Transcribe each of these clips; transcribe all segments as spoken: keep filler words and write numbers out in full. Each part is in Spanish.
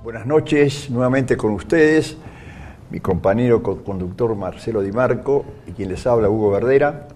Buenas noches, nuevamente con ustedes, mi compañero conductor Marcelo Di Marco y quien les habla, Hugo Verdera.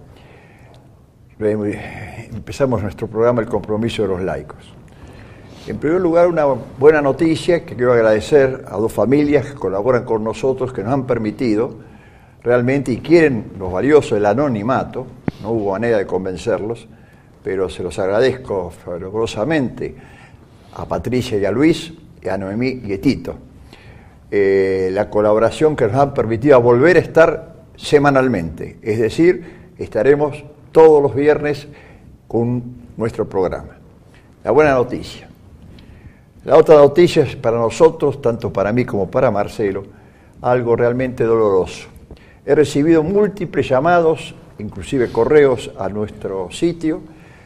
Empezamos nuestro programa El Compromiso de los Laicos. En primer lugar, una buena noticia que quiero agradecer a dos familias que colaboran con nosotros, que nos han permitido realmente y quieren lo valioso del anonimato. No hubo manera de convencerlos, pero se los agradezco fervorosamente a Patricia y a Luis, y a Noemí y a Tito. Eh, la colaboración que nos han permitido volver a estar semanalmente, es decir, estaremos todos los viernes con nuestro programa. La buena noticia. La otra noticia es para nosotros, tanto para mí como para Marcelo, algo realmente doloroso. He recibido múltiples llamados, inclusive correos a nuestro sitio,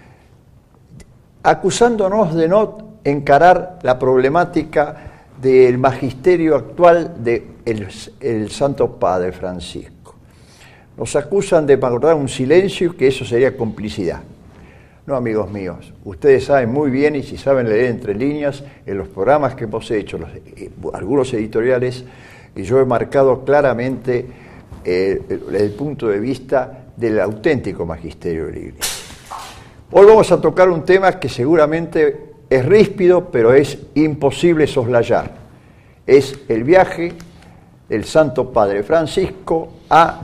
acusándonos de no encarar la problemática del magisterio actual del el Santo Padre Francisco. Nos acusan de guardar un silencio, que eso sería complicidad. No, amigos míos, ustedes saben muy bien, y si saben leer entre líneas, en los programas que hemos hecho, los, eh, algunos editoriales, y yo he marcado claramente eh, el, el punto de vista del auténtico magisterio de la Iglesia. Hoy vamos a tocar un tema que seguramente es ríspido, pero es imposible soslayar. Es el viaje del Santo Padre Francisco a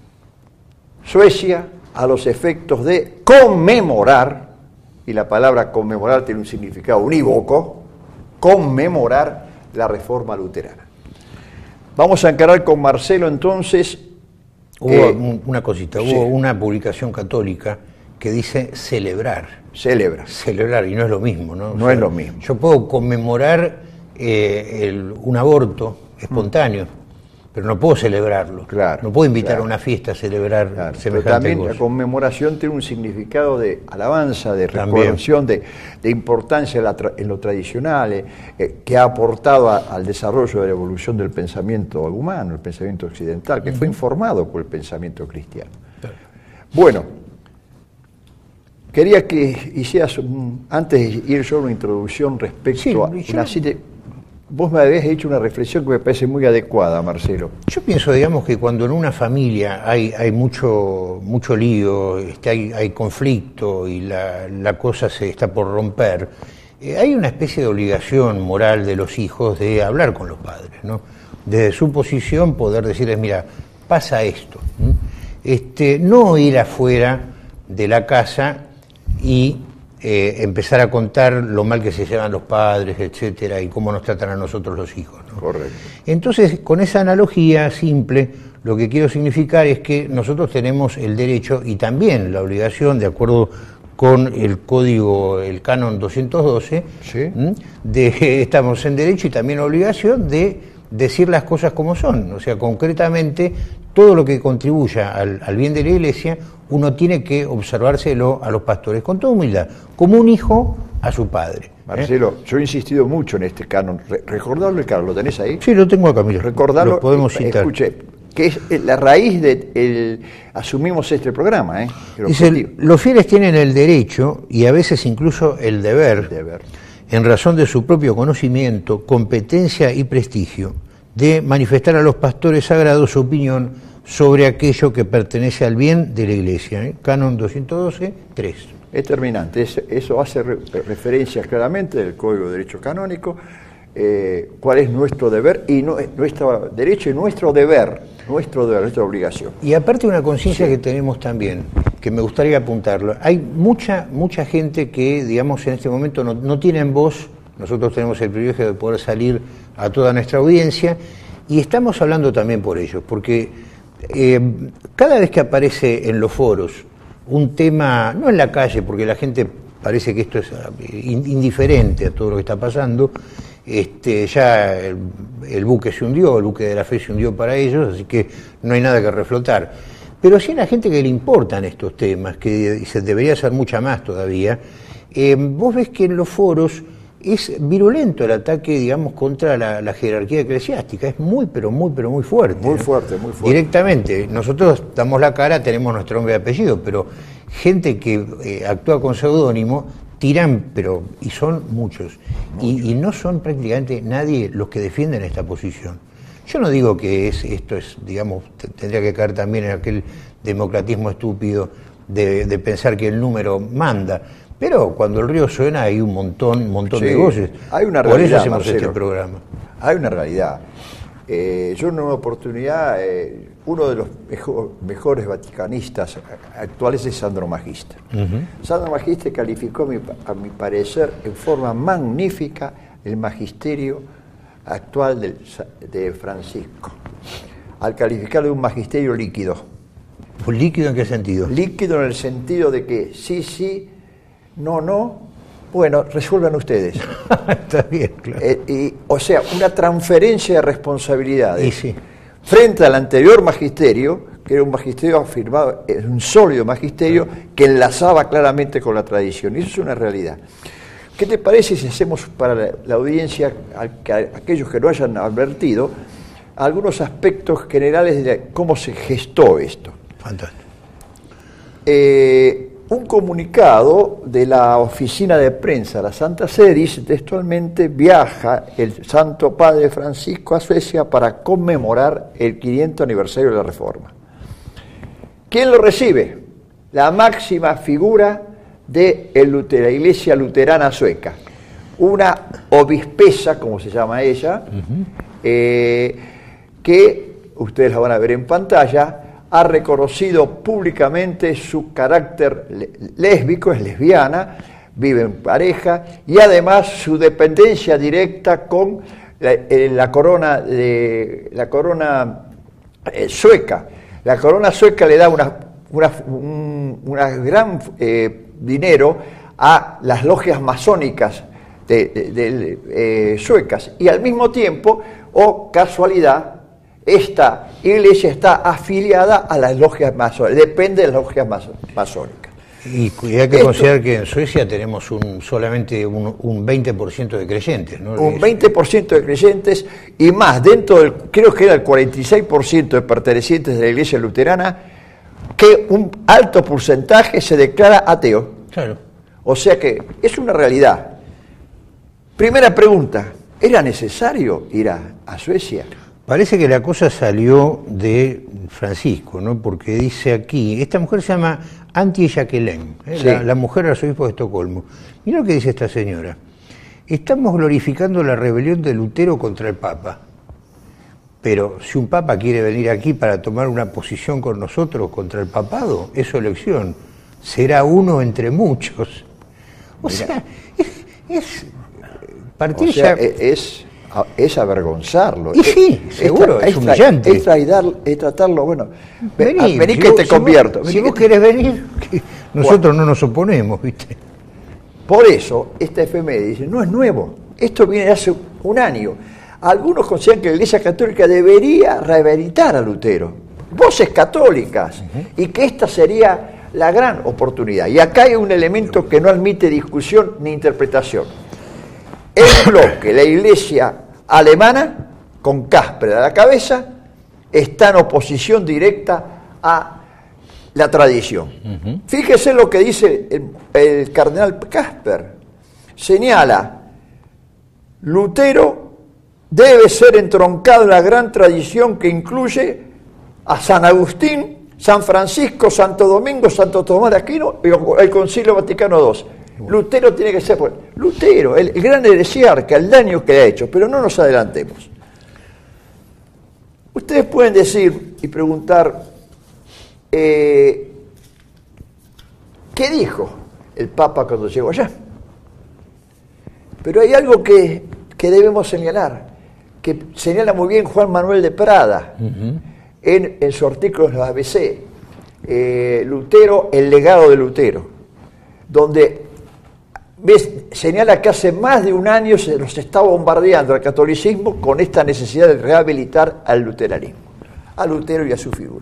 Suecia a los efectos de conmemorar, y la palabra conmemorar tiene un significado unívoco, conmemorar la Reforma Luterana. Vamos a encarar con Marcelo entonces. Hubo eh, una cosita, hubo sí. una publicación católica que dice celebrar. Celebra. Celebrar, y no es lo mismo, ¿no? No o sea, es lo mismo. Yo puedo conmemorar eh, el, un aborto espontáneo, mm. pero no puedo celebrarlo. Claro, no puedo invitar claro. a una fiesta a celebrar claro, semejante pero también cosa. La conmemoración tiene un significado de alabanza, de recordación, de, de importancia en, la tra en lo tradicional, eh, eh, que ha aportado a, al desarrollo de la evolución del pensamiento humano, el pensamiento occidental, que uh-huh. fue informado por el pensamiento cristiano. Claro. Bueno, quería que hicieras, un, antes de ir yo a una introducción respecto sí, a una cita. Vos me habías hecho una reflexión que me parece muy adecuada, Marcelo. Yo pienso, digamos, que cuando en una familia hay, hay mucho, mucho lío, este, hay, hay conflicto y la, la cosa se está por romper, eh, hay una especie de obligación moral de los hijos de hablar con los padres, ¿no? Desde su posición poder decirles, mira, pasa esto. ¿Mm? Este, no ir afuera de la casa y eh, empezar a contar lo mal que se llevan los padres, etcétera, y cómo nos tratan a nosotros los hijos, ¿no? Correcto. Entonces, con esa analogía simple, lo que quiero significar es que nosotros tenemos el derecho y también la obligación, de acuerdo con el código, el canon doscientos doce, ¿sí? de, estamos en derecho y también obligación de decir las cosas como son, o sea, concretamente, todo lo que contribuya al, al bien de la Iglesia, uno tiene que observárselo a los pastores, con toda humildad, como un hijo a su padre. Marcelo, ¿eh? Yo he insistido mucho en este canon. Re recordarlo, Carlos, ¿lo tenés ahí? Sí, lo tengo acá, mira. Recordarlo, lo podemos citar. Escuche, que es la raíz de el, asumimos este programa, ¿eh? Dice, los fieles tienen el derecho y a veces incluso el deber, el deber, en razón de su propio conocimiento, competencia y prestigio, de manifestar a los pastores sagrados su opinión sobre aquello que pertenece al bien de la Iglesia. ¿eh? Canon doscientos doce, tres. Es terminante, es, eso hace re, referencia claramente del Código de Derecho Canónico, eh, cuál es nuestro deber y no, nuestro derecho y nuestro deber, nuestro deber, nuestra obligación. Y aparte una conciencia sí. que tenemos también, que me gustaría apuntarlo, hay mucha, mucha gente que, digamos, en este momento no, no tienen voz. Nosotros tenemos el privilegio de poder salir a toda nuestra audiencia y estamos hablando también por ellos, porque eh, cada vez que aparece en los foros un tema, no en la calle, porque la gente parece que esto es indiferente a todo lo que está pasando, este, ya el, el buque se hundió, el buque de la fe se hundió para ellos, así que no hay nada que reflotar. Pero sí a la gente que le importan estos temas, que se debería hacer mucha más todavía, eh, vos ves que en los foros es virulento el ataque, digamos, contra la, la jerarquía eclesiástica. Es muy, pero muy, pero muy fuerte. Muy ¿no? fuerte, muy fuerte. Directamente. Nosotros damos la cara, tenemos nuestro nombre y apellido, pero gente que eh, actúa con seudónimo tiran, pero y son muchos, y, y no son prácticamente nadie los que defienden esta posición. Yo no digo que es, esto es, digamos, t- tendría que caer también en aquel democratismo estúpido de, de pensar que el número manda, pero cuando el río suena hay un montón, un montón Sí, de voces. hay una Por realidad, eso hacemos Marcelo. este programa. Hay una realidad. Eh, yo en una oportunidad, eh, uno de los mejor, mejores vaticanistas actuales es Sandro Magister. Uh-huh. Sandro Magister calificó, a mi, a mi parecer, en forma magnífica el magisterio actual del, de Francisco, al calificarlo de un magisterio líquido. ¿Un líquido en qué sentido? Líquido en el sentido de que sí, sí, no, no, bueno, resuelvan ustedes. Está bien, claro. Eh, y, o sea, una transferencia de responsabilidades. Y sí. Frente al anterior magisterio, que era un magisterio afirmado, un sólido magisterio que enlazaba claramente con la tradición. Y eso es una realidad. ¿Qué te parece si hacemos para la, la audiencia, a, a, a aquellos que no hayan advertido, algunos aspectos generales de cómo se gestó esto? Fantástico. Eh, un comunicado de la oficina de prensa, la Santa Sede, dice textualmente: viaja el Santo Padre Francisco a Suecia para conmemorar el quinientos aniversario de la Reforma. ¿Quién lo recibe? La máxima figura de el, la Iglesia Luterana Sueca, una obispesa, como se llama ella, uh-huh. eh, que ustedes la van a ver en pantalla, ha reconocido públicamente su carácter lésbico, es lesbiana, vive en pareja, y además su dependencia directa con la, la corona, de, la corona eh, sueca. La corona sueca le da una, una, un una gran eh, dinero a las logias masónicas de, de, de, eh, suecas, y al mismo tiempo, oh casualidad, esta iglesia está afiliada a las logias masónicas, depende de las logias masónicas. Y, y hay que Esto, considerar que en Suecia tenemos un, solamente un, un veinte por ciento de creyentes, ¿no? Un veinte por ciento de creyentes y más, dentro del, creo que era el cuarenta y seis por ciento de pertenecientes de la iglesia luterana, que un alto porcentaje se declara ateo. Claro. O sea que es una realidad. Primera pregunta, ¿era necesario ir a, a Suecia? Parece que la cosa salió de Francisco, ¿no? Porque dice aquí, esta mujer se llama Antje Jacqueline, ¿eh? sí. la, la mujer del arzobispo de Estocolmo. Mira lo que dice esta señora. Estamos glorificando la rebelión de Lutero contra el Papa. Pero si un Papa quiere venir aquí para tomar una posición con nosotros contra el papado, es su elección. Será uno entre muchos. O Mira. sea, es, es partir o sea, ya... es... es avergonzarlo. Y sí, es, seguro, es, es humillante. Es, traidar, es tratarlo, bueno, vení, vení si que vos, te si convierto. Vos, si vos querés venir, nosotros bueno, no nos oponemos, ¿viste? Por eso, esta efeméride dice, no es nuevo, esto viene de hace un año. Algunos consideran que la Iglesia Católica debería rehabilitar a Lutero, voces católicas, uh-huh. y que esta sería la gran oportunidad. Y acá hay un elemento que no admite discusión ni interpretación. El bloque, la iglesia alemana, con Casper a la cabeza, está en oposición directa a la tradición. Uh-huh. Fíjese lo que dice el, el cardenal Casper. Señala, Lutero debe ser entroncado en la gran tradición que incluye a San Agustín, San Francisco, Santo Domingo, Santo Tomás de Aquino y el Concilio Vaticano segundo. Lutero tiene que ser, pues, Lutero, el, el gran heresiarca, el daño que ha hecho, pero no nos adelantemos. Ustedes pueden decir y preguntar, eh, ¿qué dijo el Papa cuando llegó allá? Pero hay algo que, que debemos señalar, que señala muy bien Juan Manuel de Prada, uh-huh. en, en su artículo en la A B C, eh, Lutero, el legado de Lutero, donde ¿ves? Señala que hace más de un año se nos está bombardeando el catolicismo con esta necesidad de rehabilitar al luteranismo, a Lutero y a su figura.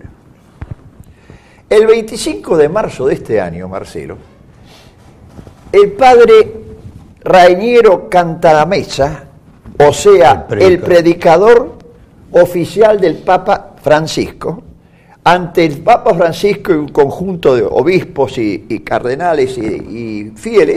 El veinticinco de marzo de este año, Marcelo, el padre Rainiero Cantalamessa, o sea, el predicador. el predicador oficial del Papa Francisco, ante el Papa Francisco y un conjunto de obispos y, y cardenales y, y fieles,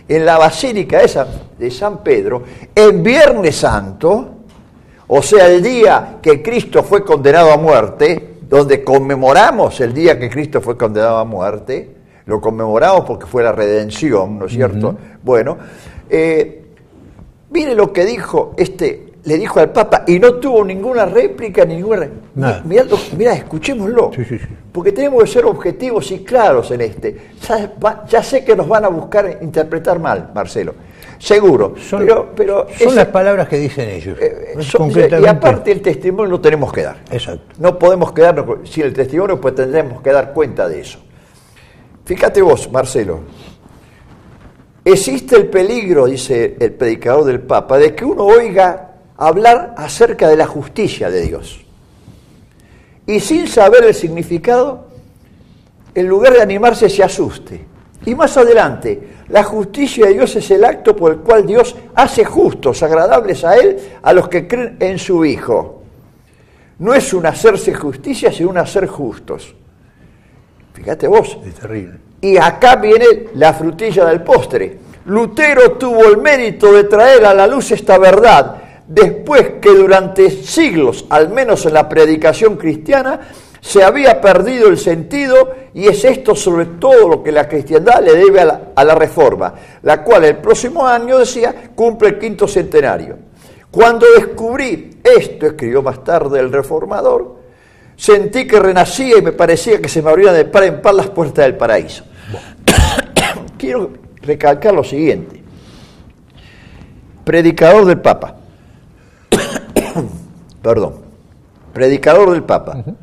en la Basílica de San, de San Pedro, en Viernes Santo, o sea, el día que Cristo fue condenado a muerte, donde conmemoramos el día que Cristo fue condenado a muerte, lo conmemoramos porque fue la redención, ¿no es cierto? Uh-huh. Bueno, eh, mire lo que dijo este... le dijo al Papa, y no tuvo ninguna réplica, ninguna... Mirá, mirá, escuchémoslo, sí, sí, sí. Porque tenemos que ser objetivos y claros en este. Ya, va, ya sé que nos van a buscar interpretar mal, Marcelo, seguro, son, pero, pero son ese, las palabras que dicen ellos. Eh, son, concretamente... Y aparte el testimonio lo tenemos que dar. Exacto. No podemos quedarnos sin el testimonio, pues tendremos que dar cuenta de eso. Fíjate vos, Marcelo, existe el peligro, dice el predicador del Papa, de que uno oiga hablar acerca de la justicia de Dios. Y sin saber el significado, en lugar de animarse, se asuste. Y más adelante, la justicia de Dios es el acto por el cual Dios hace justos, agradables a Él, a los que creen en su Hijo. No es un hacerse justicia, sino un hacer justos. Fíjate vos. Es terrible. Y acá viene la frutilla del postre. Lutero tuvo el mérito de traer a la luz esta verdad, después que durante siglos, al menos en la predicación cristiana, se había perdido el sentido, y es esto sobre todo lo que la cristiandad le debe a la, a la Reforma, la cual el próximo año, decía, cumple el quinto centenario. Cuando descubrí esto, escribió más tarde el Reformador, sentí que renacía y me parecía que se me abrían de par en par las puertas del paraíso. Quiero recalcar lo siguiente. Predicador del Papa. Perdón, predicador del Papa, uh-huh.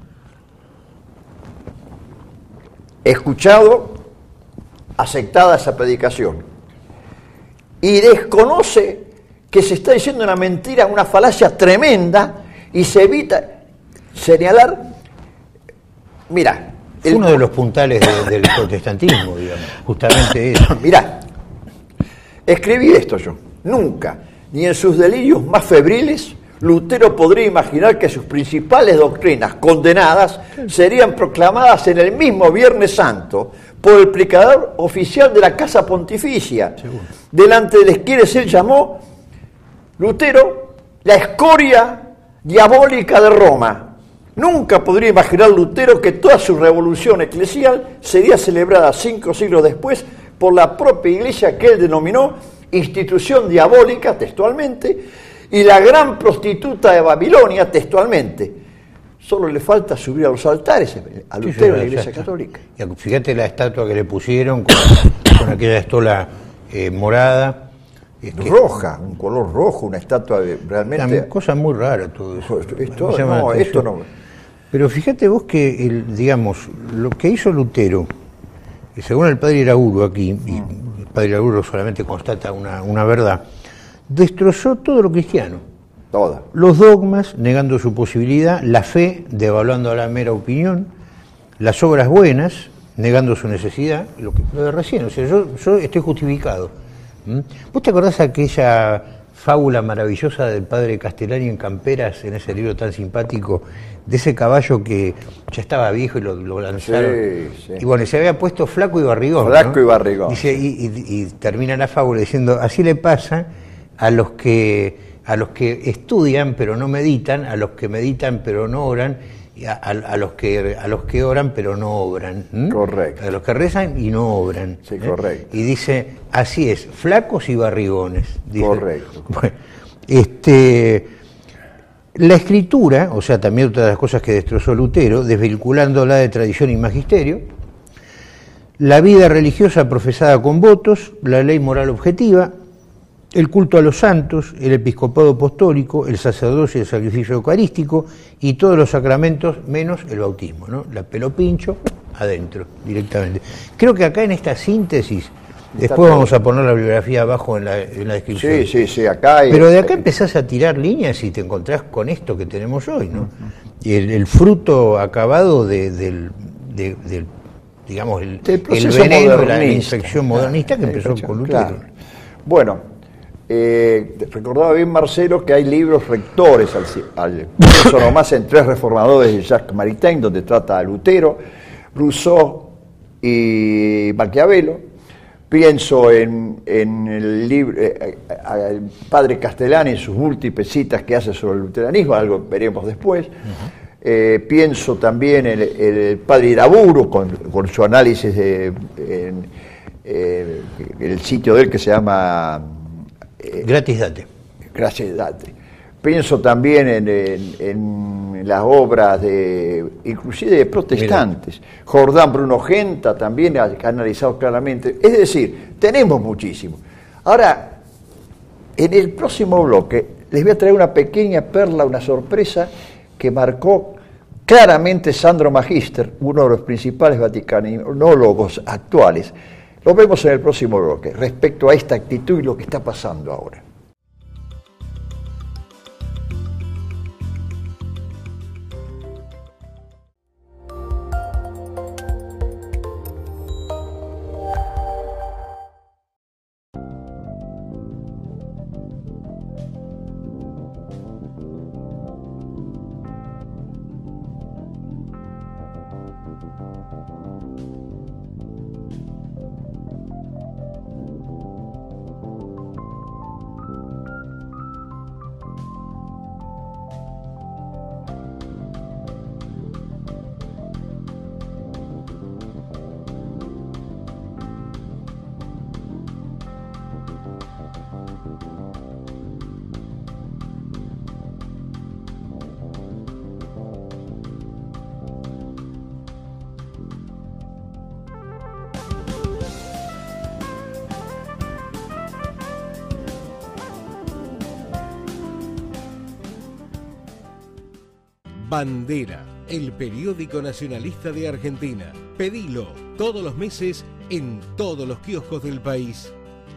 Escuchado, aceptada esa predicación, y desconoce que se está diciendo una mentira, una falacia tremenda, y se evita señalar, mira... Fue el, uno de los puntales de, del protestantismo, digamos, justamente eso. Mirá, escribí esto yo, nunca, ni en sus delirios más febriles, Lutero podría imaginar que sus principales doctrinas condenadas serían proclamadas en el mismo Viernes Santo por el predicador oficial de la Casa Pontificia, seguro, delante de quienes él llamó, Lutero, la escoria diabólica de Roma. Nunca podría imaginar Lutero que toda su revolución eclesial sería celebrada cinco siglos después por la propia Iglesia que él denominó institución diabólica, textualmente, y la gran prostituta de Babilonia, textualmente. Solo le falta subir a los altares a Lutero, sí, sí, en la Iglesia Católica. Y fíjate la estatua que le pusieron con, con aquella estola eh, morada. Es que, roja, un color rojo, una estatua de, realmente... Una cosa muy rara todo eso. Esto, no, esto no... Pero fíjate vos que, el, digamos, lo que hizo Lutero, según el padre Irauro aquí, mm. y el padre Irauro solamente constata una, una verdad, destrozó todo lo cristiano. Toda. Los dogmas, negando su posibilidad, la fe, devaluando la mera opinión, las obras buenas, negando su necesidad, lo, que, lo de recién, o sea, yo, yo estoy justificado. ¿Mm? ¿Vos te acordás aquella fábula maravillosa del padre Castellani en Camperas, en ese libro tan simpático, de ese caballo que ya estaba viejo y lo, lo lanzaron? Sí, sí. Y bueno, se había puesto flaco y barrigón. Flaco, ¿no? Y barrigón. Dice, y, y, y termina la fábula diciendo, así le pasa a los que a los que estudian pero no meditan, a los que meditan pero no oran, y a, a, a los que a los que oran pero no obran. ¿Mm? Correcto. A los que rezan y no obran. Sí, ¿eh? correcto. Y dice, así es, flacos y barrigones. Dice. Correcto. Bueno, este, la escritura, o sea, también otra de las cosas que destrozó Lutero, desvinculándola de tradición y magisterio, la vida religiosa profesada con votos, la ley moral objetiva, el culto a los santos, el episcopado apostólico, el sacerdocio y el sacrificio eucarístico y todos los sacramentos menos el bautismo, ¿no? La pelo pincho adentro, directamente. Creo que acá en esta síntesis, después vamos a poner la bibliografía abajo en la, en la descripción. Sí, sí, sí, acá hay... Pero de acá empezás a tirar líneas y te encontrás con esto que tenemos hoy, ¿no? Y el, el fruto acabado de, del, de, del, digamos, el, el veneno de la infección modernista que empezó con Lutero. Claro. Bueno, Eh, recordaba bien Marcelo que hay libros rectores, al, al, eso nomás en Tres reformadores de Jacques Maritain, donde trata a Lutero, Rousseau y Maquiavelo, pienso en, en el libro, eh, al padre Castellani, en sus múltiples citas que hace sobre el luteranismo, algo veremos después. Uh-huh. eh, pienso también en el, el padre Iraburu, con, con su análisis de en, eh, el sitio de él que se llama... Eh, Gratis Date. Gratis Date. Pienso también en, en, en las obras de, inclusive de protestantes. Mira. Jordán Bruno Genta también ha analizado claramente. Es decir, tenemos muchísimo. Ahora, en el próximo bloque les voy a traer una pequeña perla, una sorpresa que marcó claramente Sandro Magister, uno de los principales vaticanólogos actuales. Lo vemos en el próximo bloque, respecto a esta actitud y lo que está pasando ahora. Bandera, el periódico nacionalista de Argentina. Pedilo todos los meses en todos los kioscos del país.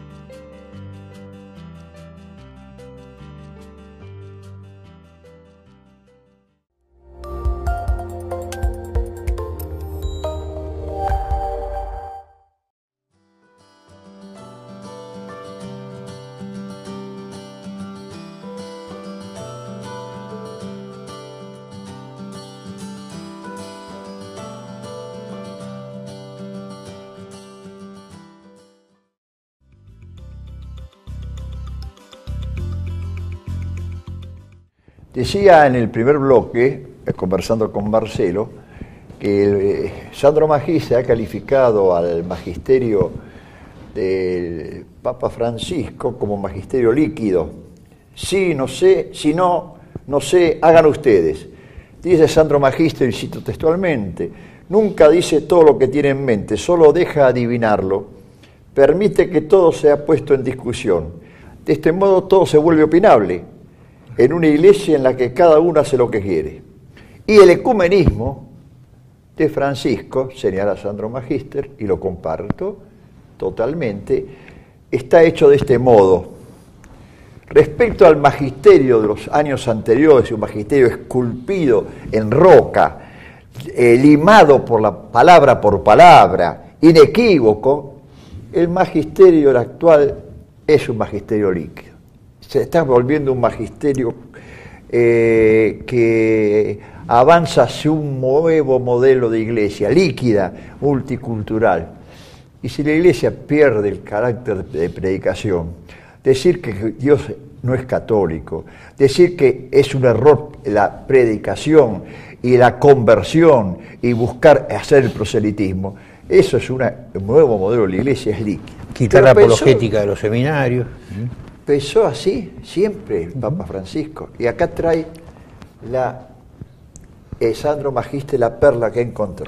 Decía en el primer bloque, conversando con Marcelo, que el, eh, Sandro Magister ha calificado al magisterio del Papa Francisco como magisterio líquido. Sí, no sé, si no, no sé, hagan ustedes. Dice Sandro Magister, y cito textualmente, nunca dice todo lo que tiene en mente, solo deja adivinarlo, permite que todo sea puesto en discusión. De este modo todo se vuelve opinable, en una iglesia en la que cada uno hace lo que quiere. Y el ecumenismo de Francisco, señala Sandro Magister, y lo comparto totalmente, está hecho de este modo. Respecto al magisterio de los años anteriores, un magisterio esculpido en roca, eh, limado por la palabra por palabra, inequívoco, el magisterio actual es un magisterio líquido. Se está volviendo un magisterio eh, que avanza hacia un nuevo modelo de iglesia, líquida, multicultural. Y si la iglesia pierde el carácter de predicación, decir que Dios no es católico, decir que es un error la predicación y la conversión y buscar hacer el proselitismo, eso es una, un nuevo modelo de la iglesia, es líquida. Quitar la apologética de los seminarios. Pensó así siempre el Papa Francisco. Y acá trae la eh, Sandro Magister, la perla que encontró.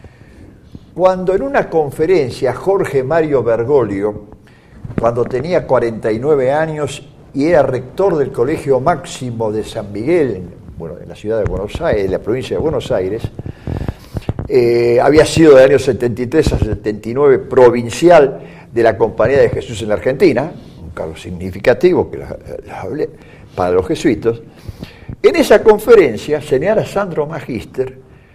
Cuando en una conferencia Jorge Mario Bergoglio, cuando tenía cuarenta y nueve años y era rector del Colegio Máximo de San Miguel, en, bueno, en la ciudad de Buenos Aires, en la provincia de Buenos Aires, eh, había sido del año setenta y tres a setenta y nueve provincial de la Compañía de Jesús en la Argentina, un cargo significativo que la, la hablé, para los jesuitas. En esa conferencia, señala Sandro Magister,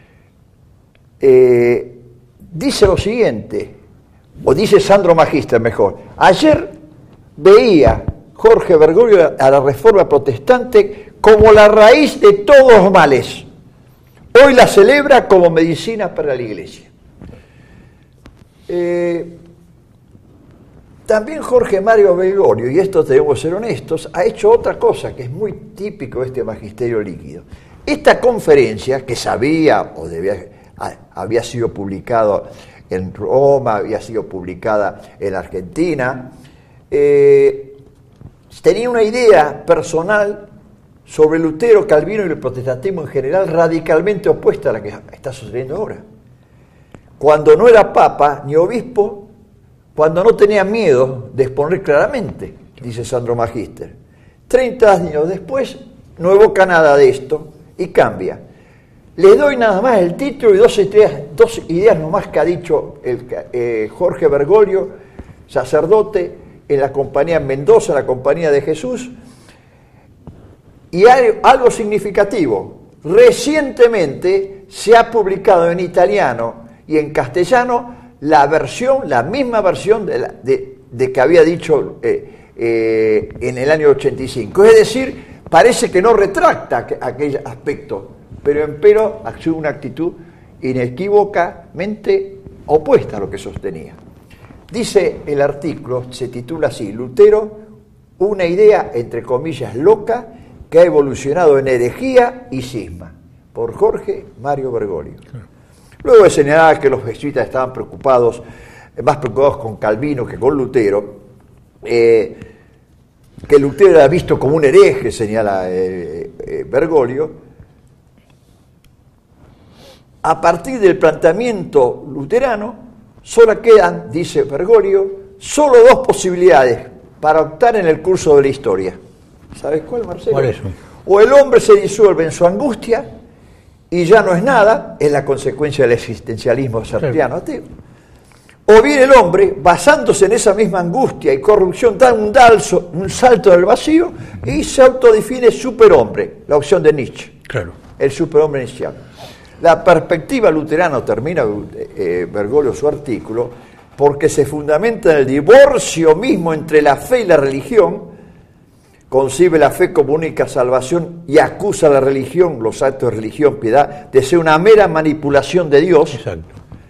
eh, dice lo siguiente, o dice Sandro Magister mejor, ayer veía Jorge Bergoglio a la Reforma Protestante como la raíz de todos los males. Hoy la celebra como medicina para la Iglesia. Eh, También Jorge Mario Bergoglio, y esto debemos ser honestos, ha hecho otra cosa que es muy típico de este magisterio líquido. Esta conferencia, que sabía o debía, había sido publicado en Roma, había sido publicada en Argentina, eh, tenía una idea personal sobre Lutero, Calvino y el protestantismo en general radicalmente opuesta a la que está sucediendo ahora. Cuando no era papa ni obispo, cuando no tenía miedo de exponer claramente, dice Sandro Magister. Treinta años después no evoca nada de esto y cambia. Le doy nada más el título y dos ideas, dos ideas nomás que ha dicho el, eh, Jorge Bergoglio, sacerdote en la compañía en Mendoza, la Compañía de Jesús. Y hay algo significativo. Recientemente se ha publicado en italiano y en castellano la versión, la misma versión de, la, de, de que había dicho eh, eh, en el año ochenta y cinco. Es decir, parece que no retracta aquel aspecto, pero empero asume una actitud inequívocamente opuesta a lo que sostenía. Dice el artículo, se titula así, Lutero, una idea, entre comillas, loca, que ha evolucionado en herejía y cisma, por Jorge Mario Bergoglio. Claro. Luego de señalar que los jesuitas estaban preocupados, más preocupados con Calvino que con Lutero, eh, que Lutero era visto como un hereje, señala eh, eh, Bergoglio, a partir del planteamiento luterano, solo quedan, dice Bergoglio, solo dos posibilidades para optar en el curso de la historia. ¿Sabes cuál, Marcelo? ¿Cuál es? O el hombre se disuelve en su angustia y ya no es nada, es la consecuencia del existencialismo sartriano ateo. O bien el hombre, basándose en esa misma angustia y corrupción, da un, dalzo, un salto del vacío y se autodefine superhombre, la opción de Nietzsche, claro. El superhombre nietzscheano. La perspectiva luterana, termina eh, Bergoglio su artículo, porque se fundamenta en el divorcio mismo entre la fe y la religión, concibe la fe como única salvación y acusa a la religión, los actos de religión, piedad, de ser una mera manipulación de Dios. Exacto.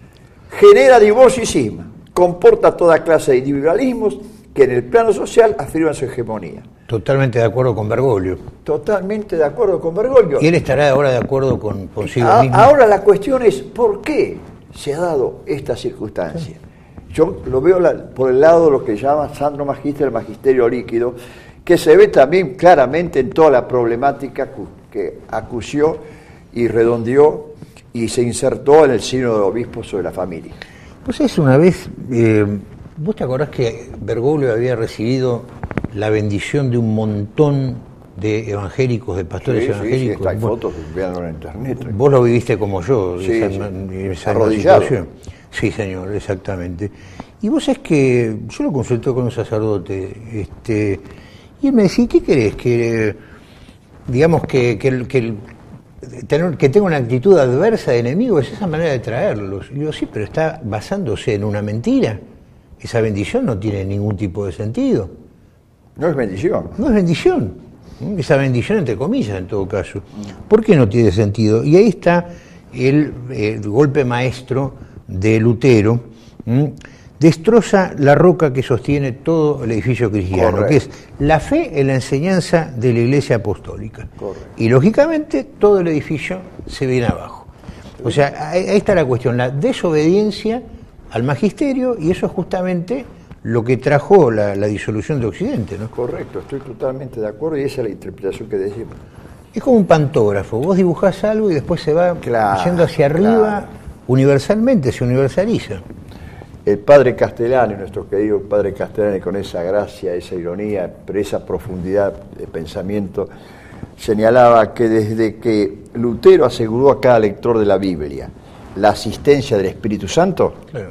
Genera divorcio y cisma, comporta toda clase de individualismos que en el plano social afirman su hegemonía. Totalmente de acuerdo con Bergoglio. Totalmente de acuerdo con Bergoglio. ¿Y él estará ahora de acuerdo con consigo a, mismo? Ahora la cuestión es, ¿por qué se ha dado esta circunstancia? Sí. Yo lo veo la, por el lado de lo que llama Sandro Magister el magisterio líquido, que se ve también claramente en toda la problemática que acució y redondeó y se insertó en el sínodo de obispos sobre la familia. Pues es una vez, eh, ¿vos te acordás que Bergoglio había recibido la bendición de un montón de evangélicos, de pastores sí, evangélicos? Sí, sí, hay bueno, fotos, véanlo en internet. Vos lo viviste como yo, sí, esa, sí. esa Arrodillado. situación. Sí, señor, exactamente. Y vos es que yo lo consulté con un sacerdote, este, y él me decía, ¿qué querés? Que, digamos, que, que, que, tener, que tenga una actitud adversa de enemigo, es esa manera de traerlos. Y yo, sí, pero está basándose en una mentira. Esa bendición no tiene ningún tipo de sentido. No es bendición. No es bendición. Esa bendición entre comillas, en todo caso. ¿Por qué no tiene sentido? Y ahí está el, el golpe maestro de Lutero. ¿m? Destroza la roca que sostiene todo el edificio cristiano, correcto, que es la fe en la enseñanza de la Iglesia Apostólica. Correcto. Y lógicamente todo el edificio se viene abajo. O sea, ahí está la cuestión, la desobediencia al magisterio, y eso es justamente lo que trajo la, la disolución de Occidente, ¿no? Correcto, estoy totalmente de acuerdo y esa es la interpretación que decimos. Es como un pantógrafo, vos dibujás algo y después se va claro, yendo hacia arriba, claro, universalmente, se universaliza. El padre Castellani, nuestro querido padre Castellani, con esa gracia, esa ironía, pero esa profundidad de pensamiento, señalaba que desde que Lutero aseguró a cada lector de la Biblia la asistencia del Espíritu Santo, claro,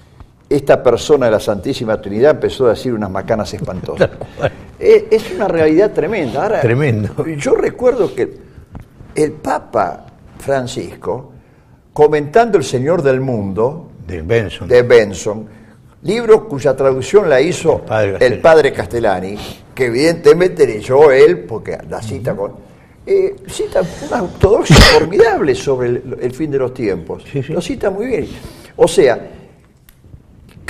esta persona de la Santísima Trinidad empezó a decir unas macanas espantosas. Claro. Es, es una realidad tremenda. Ahora, tremendo. Yo recuerdo que el Papa Francisco, comentando El Señor del Mundo, de Benson, de Benson, libro cuya traducción la hizo el padre, el padre Castellani, que evidentemente leyó él, porque la cita con... Eh, cita una ortodoxia formidable sobre el, el fin de los tiempos. Sí, sí. Lo cita muy bien. O sea,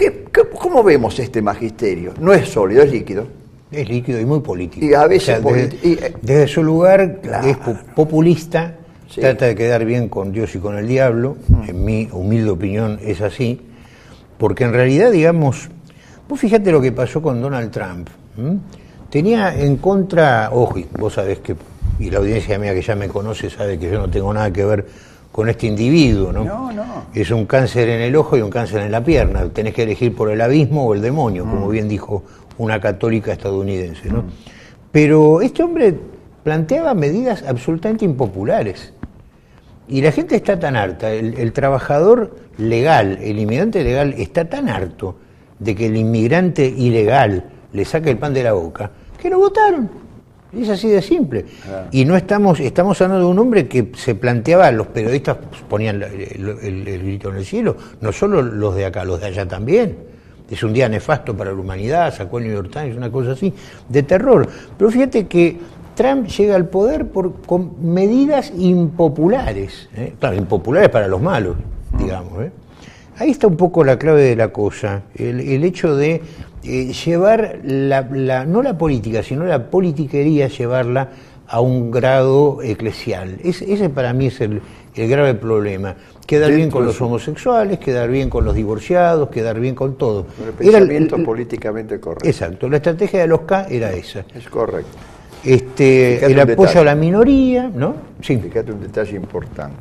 ¿qué, qué, ¿cómo vemos este magisterio? No es sólido, es líquido. Es líquido y muy político. Y a veces... O sea, desde, y, eh, desde su lugar, claro. es populista, sí. Trata de quedar bien con Dios y con el diablo, mm. en mi humilde opinión es así, porque en realidad, digamos, vos fíjate lo que pasó con Donald Trump. ¿m? Tenía en contra, ojo, vos sabés que, y la audiencia mía que ya me conoce sabe que yo no tengo nada que ver con este individuo, ¿no? No, no. Es un cáncer en el ojo y un cáncer en la pierna, tenés que elegir por el abismo o el demonio, mm. como bien dijo una católica estadounidense, ¿no? Mm. Pero este hombre planteaba medidas absolutamente impopulares. Y la gente está tan harta, el, el trabajador legal, el inmigrante legal está tan harto de que el inmigrante ilegal le saque el pan de la boca, que lo votaron. Es así de simple. Ah. Y no estamos, estamos hablando de un hombre que se planteaba, los periodistas ponían el, el, el grito en el cielo, no solo los de acá, los de allá también. Es un día nefasto para la humanidad, sacó el New York Times, una cosa así, de terror. Pero fíjate que Trump llega al poder por, con medidas impopulares, ¿eh? Claro, impopulares para los malos, digamos. ¿eh? Ahí está un poco la clave de la cosa, el, el hecho de eh, llevar, la, la, no la política, sino la politiquería, llevarla a un grado eclesial. Es, ese para mí es el, el grave problema. Quedar Dentro bien con los homosexuales, quedar bien con los divorciados, quedar bien con todo. Con el pensamiento era el, políticamente correcto. Exacto, la estrategia de los K era esa. Es correcto. Este, el apoyo detalle. a la minoría, ¿no? Sí. Fíjate un detalle importante.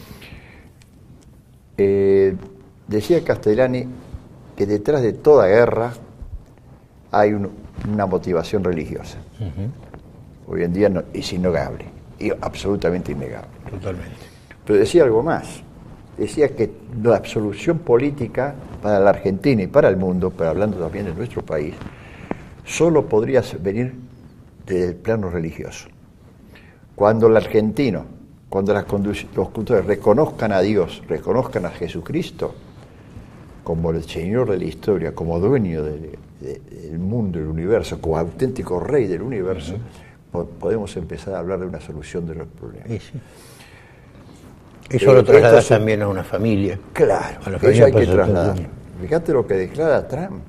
Eh, decía Castellani que detrás de toda guerra hay un, una motivación religiosa. Uh-huh. Hoy en día no, es innegable, y absolutamente innegable. Totalmente. Pero decía algo más. Decía que la absolución política para la Argentina y para el mundo, pero hablando también de nuestro país, solo podría venir del plano religioso. Cuando el argentino, cuando las condu- los conductores reconozcan a Dios, reconozcan a Jesucristo como el Señor de la historia, como dueño de, de, del mundo, del universo, como auténtico rey del universo, uh-huh. po- podemos empezar a hablar de una solución de los problemas. Sí, sí. Eso eh, lo trasladas se... también a una familia. Claro, a la familia eso hay que trasladar. Fíjate lo que declara Trump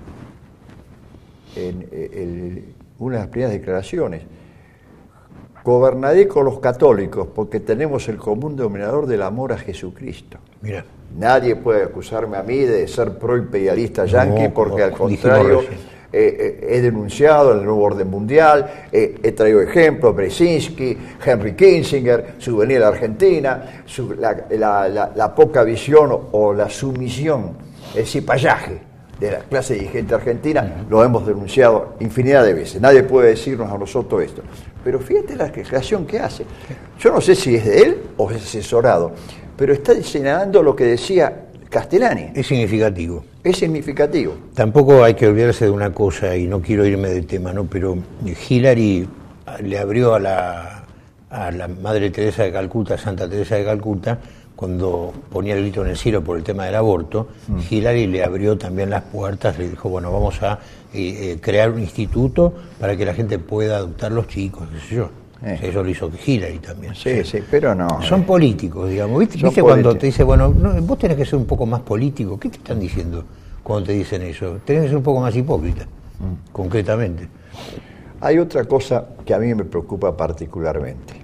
en el, una de las primeras declaraciones. Gobernaré con los católicos porque tenemos el común denominador del amor a Jesucristo. Mira. Nadie puede acusarme a mí de ser pro-imperialista yanqui, no, porque al contrario eh, eh, he denunciado el nuevo orden mundial, eh, he traído ejemplos, Brzezinski, Henry Kissinger, su venida a la Argentina, su, la, la, la, la poca visión o, o la sumisión, el cipallaje de la clase dirigente argentina, lo hemos denunciado infinidad de veces. Nadie puede decirnos a nosotros esto. Pero fíjate la declaración que hace. Yo no sé si es de él o es asesorado, pero está señalando lo que decía Castellani. Es significativo. Es significativo. Tampoco hay que olvidarse de una cosa, y no quiero irme del tema, ¿no? Pero Hillary le abrió a la, a la Madre Teresa de Calcuta, Santa Teresa de Calcuta, cuando ponía el grito en el cielo por el tema del aborto, mm. Hillary le abrió también las puertas, le dijo, bueno, vamos a eh, eh, crear un instituto para que la gente pueda adoptar los chicos, qué sé yo. Eh. Eso lo hizo Hillary también. Sí, sí, sí, pero no. Son eh. políticos, digamos. ¿Viste, ¿viste cuando te dice, bueno, no, vos tenés que ser un poco más político? ¿Qué te están diciendo cuando te dicen eso? Tenés que ser un poco más hipócrita, mm. concretamente. Hay otra cosa que a mí me preocupa particularmente.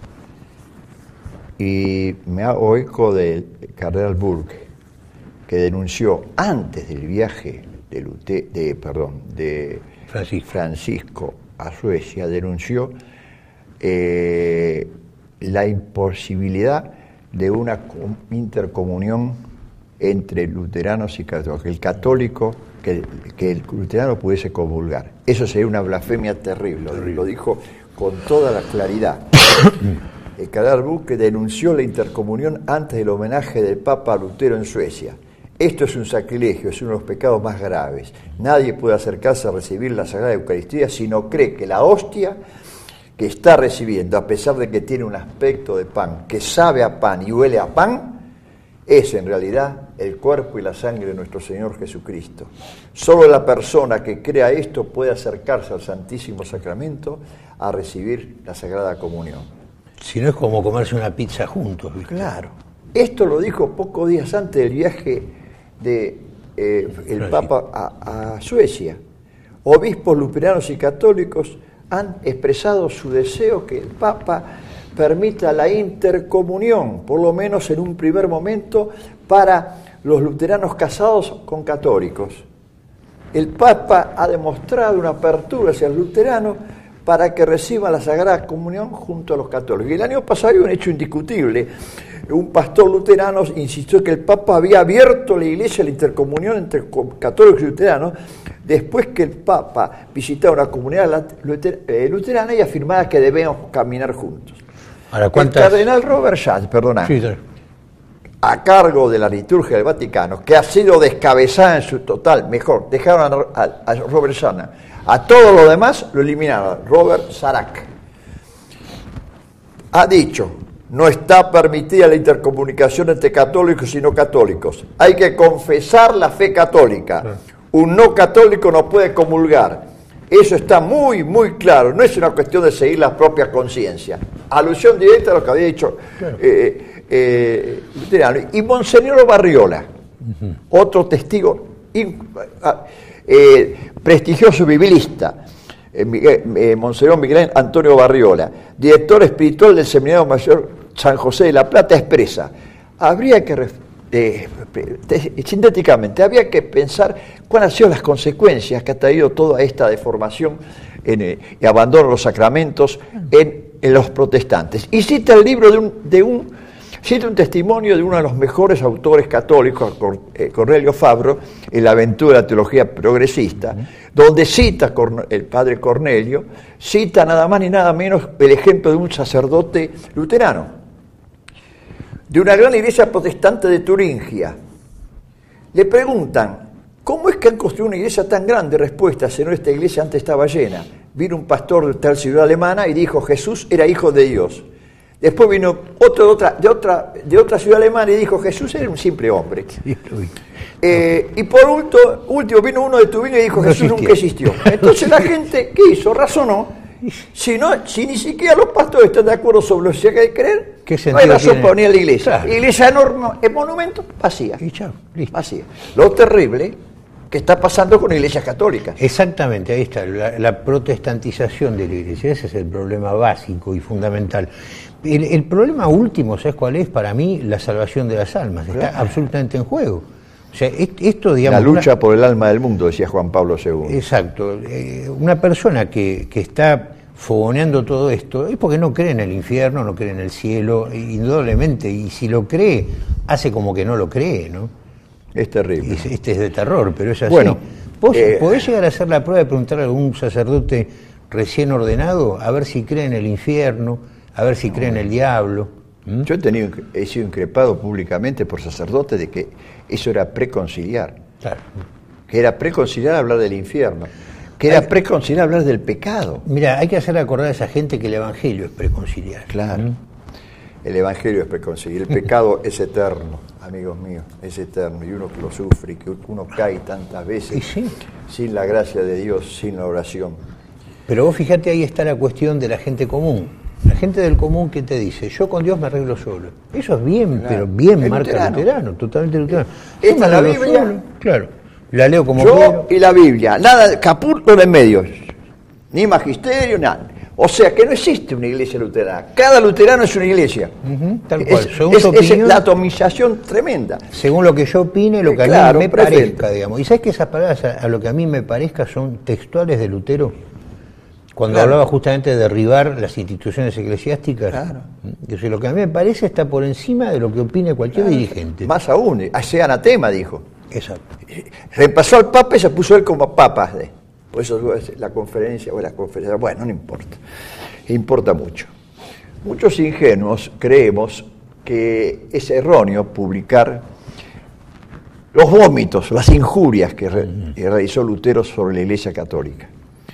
Y me hago eco del cardenal Burke, que denunció antes del viaje de, Lute, de, perdón, de Francisco. Francisco a Suecia, denunció eh, la imposibilidad de una intercomunión entre luteranos y católicos, que el católico, que, que el luterano pudiese comulgar. Eso sería una blasfemia terrible, terrible. Lo dijo con toda la claridad. El cardenal Burke denunció la intercomunión antes del homenaje del Papa a Lutero en Suecia. Esto es un sacrilegio, es uno de los pecados más graves. Nadie puede acercarse a recibir la Sagrada Eucaristía si no cree que la hostia que está recibiendo, a pesar de que tiene un aspecto de pan, que sabe a pan y huele a pan, es en realidad el cuerpo y la sangre de nuestro Señor Jesucristo. Solo la persona que crea esto puede acercarse al Santísimo Sacramento a recibir la Sagrada Comunión. Si no es como comerse una pizza juntos, ¿viste? Claro. Esto lo dijo pocos días antes del viaje de, eh, el Papa a, a Suecia. Obispos luteranos y católicos han expresado su deseo que el Papa permita la intercomunión, por lo menos en un primer momento, para los luteranos casados con católicos. El Papa ha demostrado una apertura hacia los luteranos para que reciban la Sagrada Comunión junto a los católicos. Y el año pasado hay un hecho indiscutible. Un pastor luterano insistió que el Papa había abierto la iglesia a la intercomunión entre católicos y luteranos después que el Papa visitaba una comunidad luterana y afirmaba que debíamos caminar juntos. Ahora, ¿cuántas... El cardenal Robert Schatz, perdona, sí, sí. a cargo de la liturgia del Vaticano, que ha sido descabezada en su total, mejor, dejaron a, a, a Robert Schatz, a todo lo demás lo eliminaron, Robert Sarac, ha dicho: no está permitida la intercomunicación entre católicos y no católicos. Hay que confesar la fe católica. Un no católico no puede comulgar. Eso está muy, muy claro. No es una cuestión de seguir la propia conciencia. Alusión directa a lo que había dicho eh, eh, Luterano. Y Monseñor Barriola, uh-huh. otro testigo eh, prestigioso biblista, eh, Miguel, eh, Monseñor Miguel Antonio Barriola, director espiritual del Seminario Mayor San José de la Plata, expresa: habría que, eh, sintéticamente, habría que pensar cuáles han sido las consecuencias que ha traído toda esta deformación en, eh, y abandono de los sacramentos en, en los protestantes. Y cita el libro de un, de un, cita un testimonio de uno de los mejores autores católicos, Cornelio Fabro, en la aventura de la teología progresista, donde cita el padre Cornelio, cita nada más ni nada menos el ejemplo de un sacerdote luterano, de una gran iglesia protestante de Turingia. Le preguntan: ¿cómo es que han construido una iglesia tan grande? Respuesta: si no, esta iglesia antes estaba llena. Vino un pastor de tal ciudad alemana y dijo: Jesús era hijo de Dios. Después vino otro de otra, de otra, de otra ciudad alemana y dijo: Jesús era un simple hombre. Eh, y por último, último vino uno de Tubinga y dijo: no Jesús existía. Nunca existió. Entonces la gente, ¿qué hizo? Razonó. Si, no, si ni siquiera los pastores están de acuerdo sobre lo que hay que creer, no hay razón para unir a la iglesia. Claro. La iglesia enorme, es monumento, vacía. Y chao, listo. Vacía. Lo terrible que está pasando con iglesias católicas. Exactamente, ahí está, la, la protestantización de la iglesia. Ese es el problema básico y fundamental. El, el problema último, ¿sabes cuál es? Para mí, la salvación de las almas. Claro. Está absolutamente en juego. O sea, esto, digamos, la lucha una... por el alma del mundo, decía Juan Pablo segundo. Exacto. Eh, una persona que, que está fogoneando todo esto es porque no cree en el infierno, no cree en el cielo, indudablemente, y si lo cree, hace como que no lo cree, ¿no? Es terrible. Y este es de terror, pero es así. Bueno, ¿Vos eh... podés llegar a hacer la prueba de preguntarle a algún sacerdote recién ordenado a ver si cree en el infierno, a ver si cree en el diablo? ¿Mm? Yo he, tenido, he sido increpado públicamente por sacerdotes de que eso era preconciliar. Claro. Que era preconciliar hablar del infierno. Que era hay, preconciliar hablar del pecado. Mira, hay que hacer acordar a esa gente que el evangelio es preconciliar. Claro. ¿Mm? El evangelio es preconciliar. El pecado es eterno, amigos míos, es eterno. Y uno que lo sufre, y que uno cae tantas veces sí. sin la gracia de Dios, sin la oración. Pero vos fíjate, ahí está la cuestión de la gente común. La gente del común que te dice: yo con Dios me arreglo solo. Eso es bien, claro. pero bien el marca luterano. luterano, totalmente luterano. Esta es la Biblia. Solo, claro. La leo como yo quiero. Y la Biblia, nada, caput no en medio, ni magisterio, nada. O sea que no existe una iglesia luterana. Cada luterano es una iglesia. Uh-huh, tal cual. Es, es, opinión, es la atomización tremenda. Según lo que yo opine, lo que claro, a mí me presente. parezca, digamos. Y sabes que esas palabras, a, a lo que a mí me parezca, son textuales de Lutero. Cuando claro. hablaba justamente de derribar las instituciones eclesiásticas, claro. que lo que a mí me parece está por encima de lo que opine cualquier claro. dirigente. Más aún, sea anatema, dijo. Exacto. Repasó al Papa y se puso él como Papa. Por eso la conferencia, o la conferencia, bueno, no importa. Importa mucho. Muchos ingenuos creemos que es erróneo publicar los vómitos, las injurias que, re, que realizó Lutero sobre la Iglesia Católica.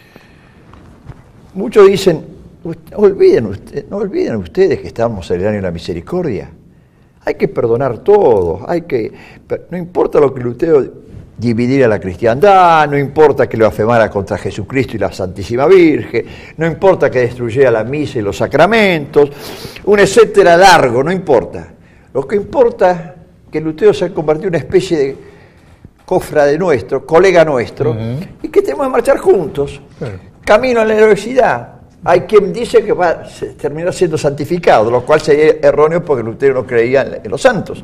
Muchos dicen: olviden usted, no olviden ustedes que estamos en el año de la misericordia. Hay que perdonar todo, hay que, no importa lo que Lutero dividiera la cristiandad, no importa que lo afirmara contra Jesucristo y la Santísima Virgen, no importa que destruyera la misa y los sacramentos, un etcétera largo, no importa. Lo que importa es que Lutero se ha convertido en una especie de cofrade nuestro, colega nuestro, uh-huh. y que tenemos que marchar juntos, claro. Camino a la heroicidad. Hay quien dice que va a terminar siendo santificado, lo cual sería erróneo porque Lutero no creía en los santos.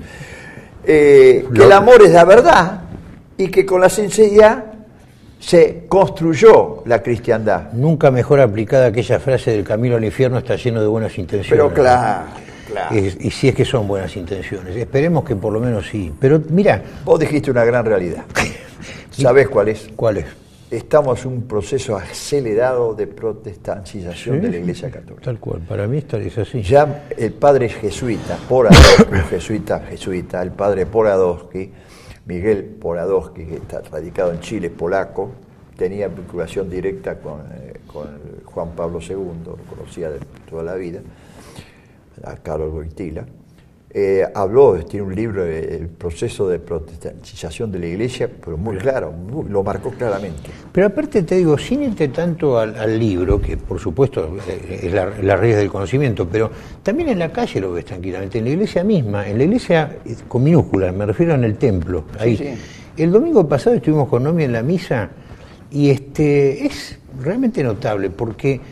Eh, que el amor es la verdad y que con la sinceridad se construyó la cristiandad. Nunca mejor aplicada aquella frase del camino al infierno está lleno de buenas intenciones. Pero claro, claro. Y, y si es que son buenas intenciones, esperemos que por lo menos sí. Pero mira, vos dijiste una gran realidad. ¿Sabés cuál es? ¿Cuál es? Estamos en un proceso acelerado de protestantización ¿Sí? de la Iglesia Católica. Tal cual, para mí es así. Ya el padre jesuita, Poradowski, jesuita, jesuita, el padre Poradowski, Miguel Poradowski, que está radicado en Chile, polaco, tenía vinculación directa con, eh, con Juan Pablo segundo, lo conocía de toda la vida, a Carlos Wojtyla. Eh, habló, tiene un libro, El proceso de protestantización de la Iglesia, pero muy claro, muy, lo marcó claramente. Pero aparte te digo, sin irte tanto al, al libro, que por supuesto es la, la raíz del conocimiento, pero también en la calle lo ves tranquilamente, en la iglesia misma, en la iglesia con minúsculas, me refiero en el templo. Ahí. Sí, sí. El domingo pasado estuvimos con Nomi en la misa y este es realmente notable porque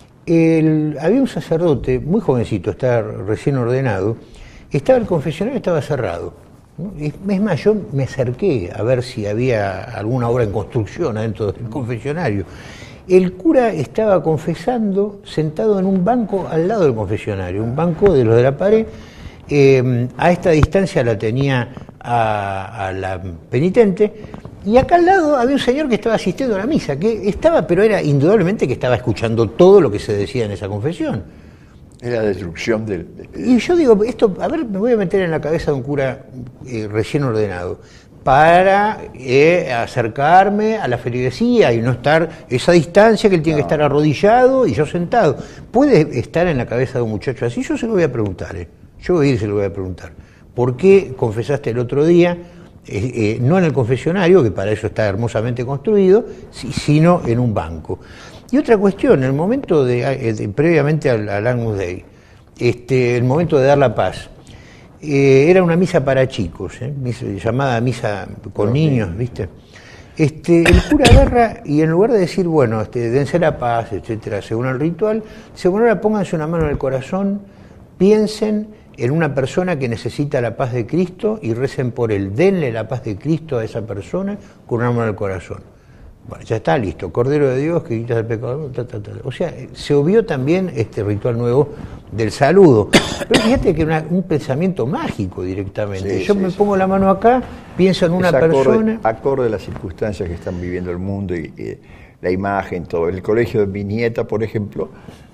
el, había un sacerdote muy jovencito, está recién ordenado. Estaba el confesionario, estaba cerrado. ¿no? Es más, yo me acerqué a ver si había alguna obra en construcción adentro del confesionario. El cura estaba confesando sentado en un banco al lado del confesionario, un banco de los de la pared. Eh, a esta distancia la tenía a, a la penitente, y acá al lado había un señor que estaba asistiendo a la misa, que estaba, pero era indudablemente que estaba escuchando todo lo que se decía en esa confesión. Era la destrucción del... Y yo digo, esto, a ver, me voy a meter en la cabeza de un cura eh, recién ordenado, para eh, acercarme a la feligresía y no estar esa distancia que él tiene no. que estar arrodillado y yo sentado. ¿Puede estar en la cabeza de un muchacho así? Yo se lo voy a preguntar, eh. yo voy a ir y se lo voy a preguntar. ¿Por qué confesaste el otro día, eh, eh, no en el confesionario, que para eso está hermosamente construido, sino en un banco? Y otra cuestión, el momento de, de previamente al, al Agnus Dei, este, el momento de dar la paz, eh, era una misa para chicos, ¿eh? misa, llamada misa con niños, ¿viste? Este, el cura agarra y en lugar de decir, bueno, este, dense la paz, etcétera, según el ritual, dice, bueno, ahora pónganse una mano en el corazón, piensen en una persona que necesita la paz de Cristo y recen por él, denle la paz de Cristo a esa persona con una mano en el corazón. Bueno, ya está, listo, Cordero de Dios que quitas el pecado, ta, ta, ta. O sea, se obvió también este ritual nuevo del saludo. Pero fíjate que era un pensamiento mágico directamente. Sí, Yo sí, me sí. pongo la mano acá, pienso en una es persona... Acorde, acorde a las circunstancias que están viviendo el mundo y, y la imagen, todo. En el colegio de mi nieta, por ejemplo,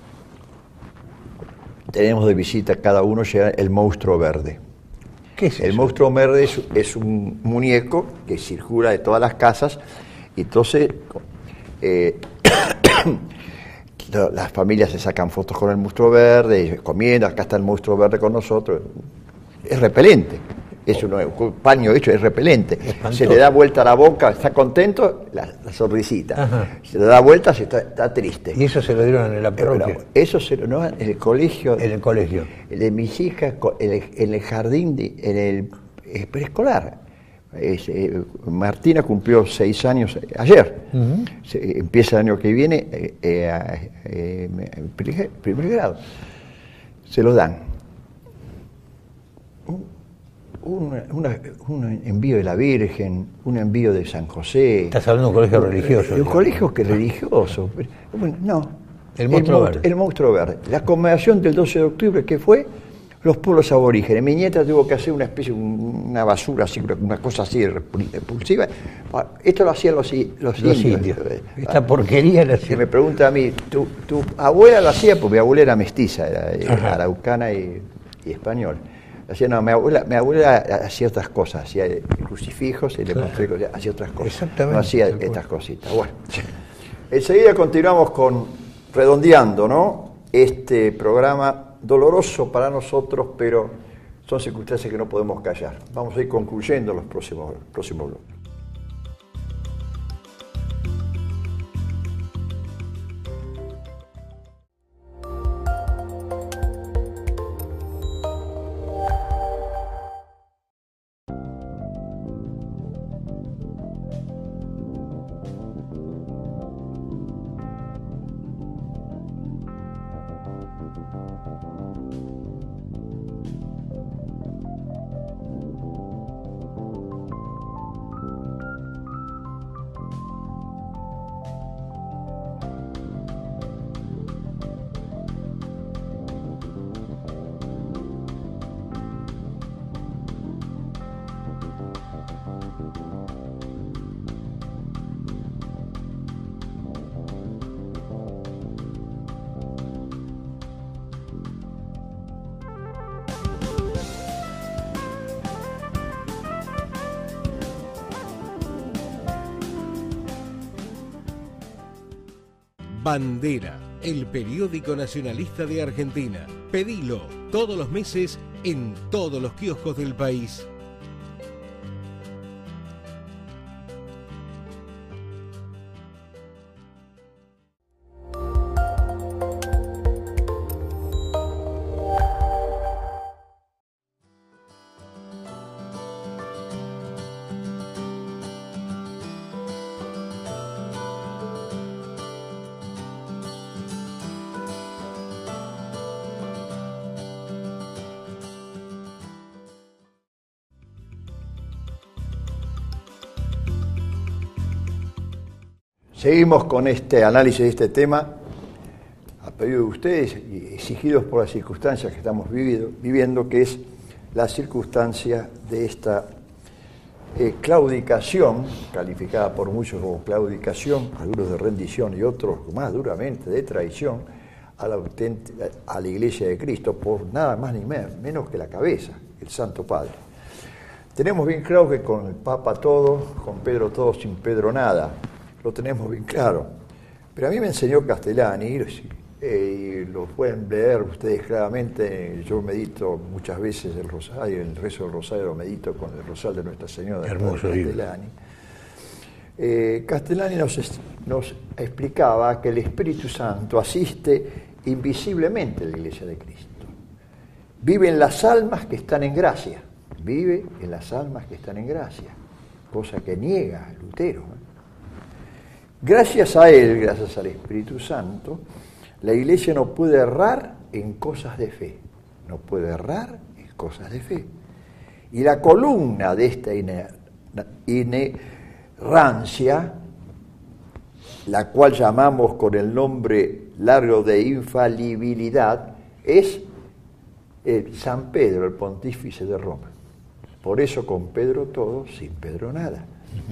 tenemos de visita cada uno llega el monstruo verde. ¿Qué es eso? El monstruo verde es, es un muñeco que circula de todas las casas. Y entonces eh, las familias se sacan fotos con el monstruo verde, comiendo, acá está el monstruo verde con nosotros. Es repelente, es un, un paño hecho, es repelente. Espantoso. Se le da vuelta a la boca, está contento, la, la sonrisita. Ajá. Se le da vuelta, se está, está triste. ¿Y eso se lo dieron en la parroquia? Eso se lo no, en el colegio. En el colegio. El de mis hijas, en el, en el jardín, de, en el preescolar. Es, eh, Martina cumplió seis años ayer. Uh-huh. Se, empieza el año que viene eh, eh, eh, en primer, primer grado. Se lo dan. Un, un, una, un envío de la Virgen, un envío de San José. Estás hablando de un colegio religioso. De un colegio que religioso. Bueno, no. El monstruo el, verde. El monstruo verde. La conmemoración del doce de octubre, ¿qué fue? Los pueblos aborígenes. Mi nieta tuvo que hacer una especie, una basura así, una cosa así repulsiva. Esto lo hacían los, los, los indios. indios. Esta porquería la hacía. Se me pregunta a mí, ¿tu, tu abuela lo hacía? Porque mi abuela era mestiza, era, era araucana y, y española. Hacía, no, mi abuela, mi abuela hacía otras cosas, hacía crucifijos y le mostré, hacía otras cosas. Exactamente. No hacía estas cositas. Bueno, enseguida continuamos con redondeando, ¿no? Este programa doloroso para nosotros, pero son circunstancias que no podemos callar. Vamos a ir concluyendo los próximos, próximos bloques. Bandera, el periódico nacionalista de Argentina. Pedilo todos los meses en todos los kioscos del país. Seguimos con este análisis de este tema, a pedido de ustedes y exigidos por las circunstancias que estamos vivido, viviendo, que es la circunstancia de esta eh, claudicación, calificada por muchos como claudicación, algunos de rendición y otros más duramente de traición, a la, a la Iglesia de Cristo, por nada más ni menos que la cabeza, el Santo Padre. Tenemos bien claro que con el Papa todo, con Pedro todo, sin Pedro nada. Lo tenemos bien claro. Pero a mí me enseñó Castellani, eh, y lo pueden leer ustedes claramente. Yo medito muchas veces el rosario, el rezo del rosario lo medito con el rosal de Nuestra Señora. Hermoso Castellani. Eh, Castellani nos, nos explicaba que el Espíritu Santo asiste invisiblemente a la Iglesia de Cristo. Vive en las almas que están en gracia. Vive en las almas que están en gracia. Cosa que niega Lutero. ¿eh? Gracias a él, gracias al Espíritu Santo, la Iglesia no puede errar en cosas de fe. No puede errar en cosas de fe. Y la columna de esta inerrancia, la cual llamamos con el nombre largo de infalibilidad, es el San Pedro, el pontífice de Roma. Por eso con Pedro todo, sin Pedro nada.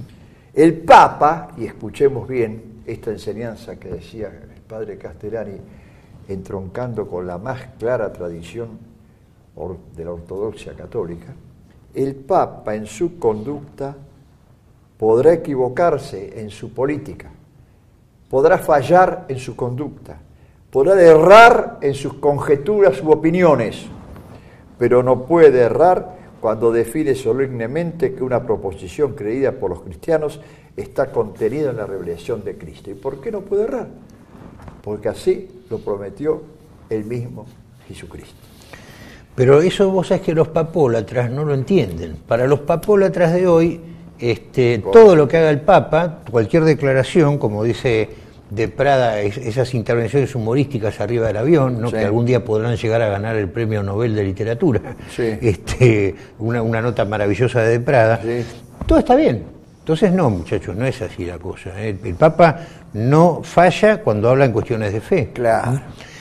El Papa, y escuchemos bien esta enseñanza que decía el padre Castellani, entroncando con la más clara tradición de la ortodoxia católica, el Papa en su conducta podrá equivocarse en su política, podrá fallar en su conducta, podrá errar en sus conjeturas u opiniones, pero no puede errar cuando define solemnemente que una proposición creída por los cristianos está contenida en la revelación de Cristo. ¿Y por qué no puede errar? Porque así lo prometió el mismo Jesucristo. Pero eso vos sabés que los papólatras no lo entienden. Para los papólatras de hoy, este, todo lo que haga el Papa, cualquier declaración, como dice de Prada, es, esas intervenciones humorísticas arriba del avión, ¿no? Sí. Que algún día podrán llegar a ganar el premio Nobel de Literatura, sí. este, una, una nota maravillosa de, de Prada, sí. Todo está bien. Entonces no, muchachos, no es así la cosa, ¿eh? El Papa no falla cuando habla en cuestiones de fe. Claro.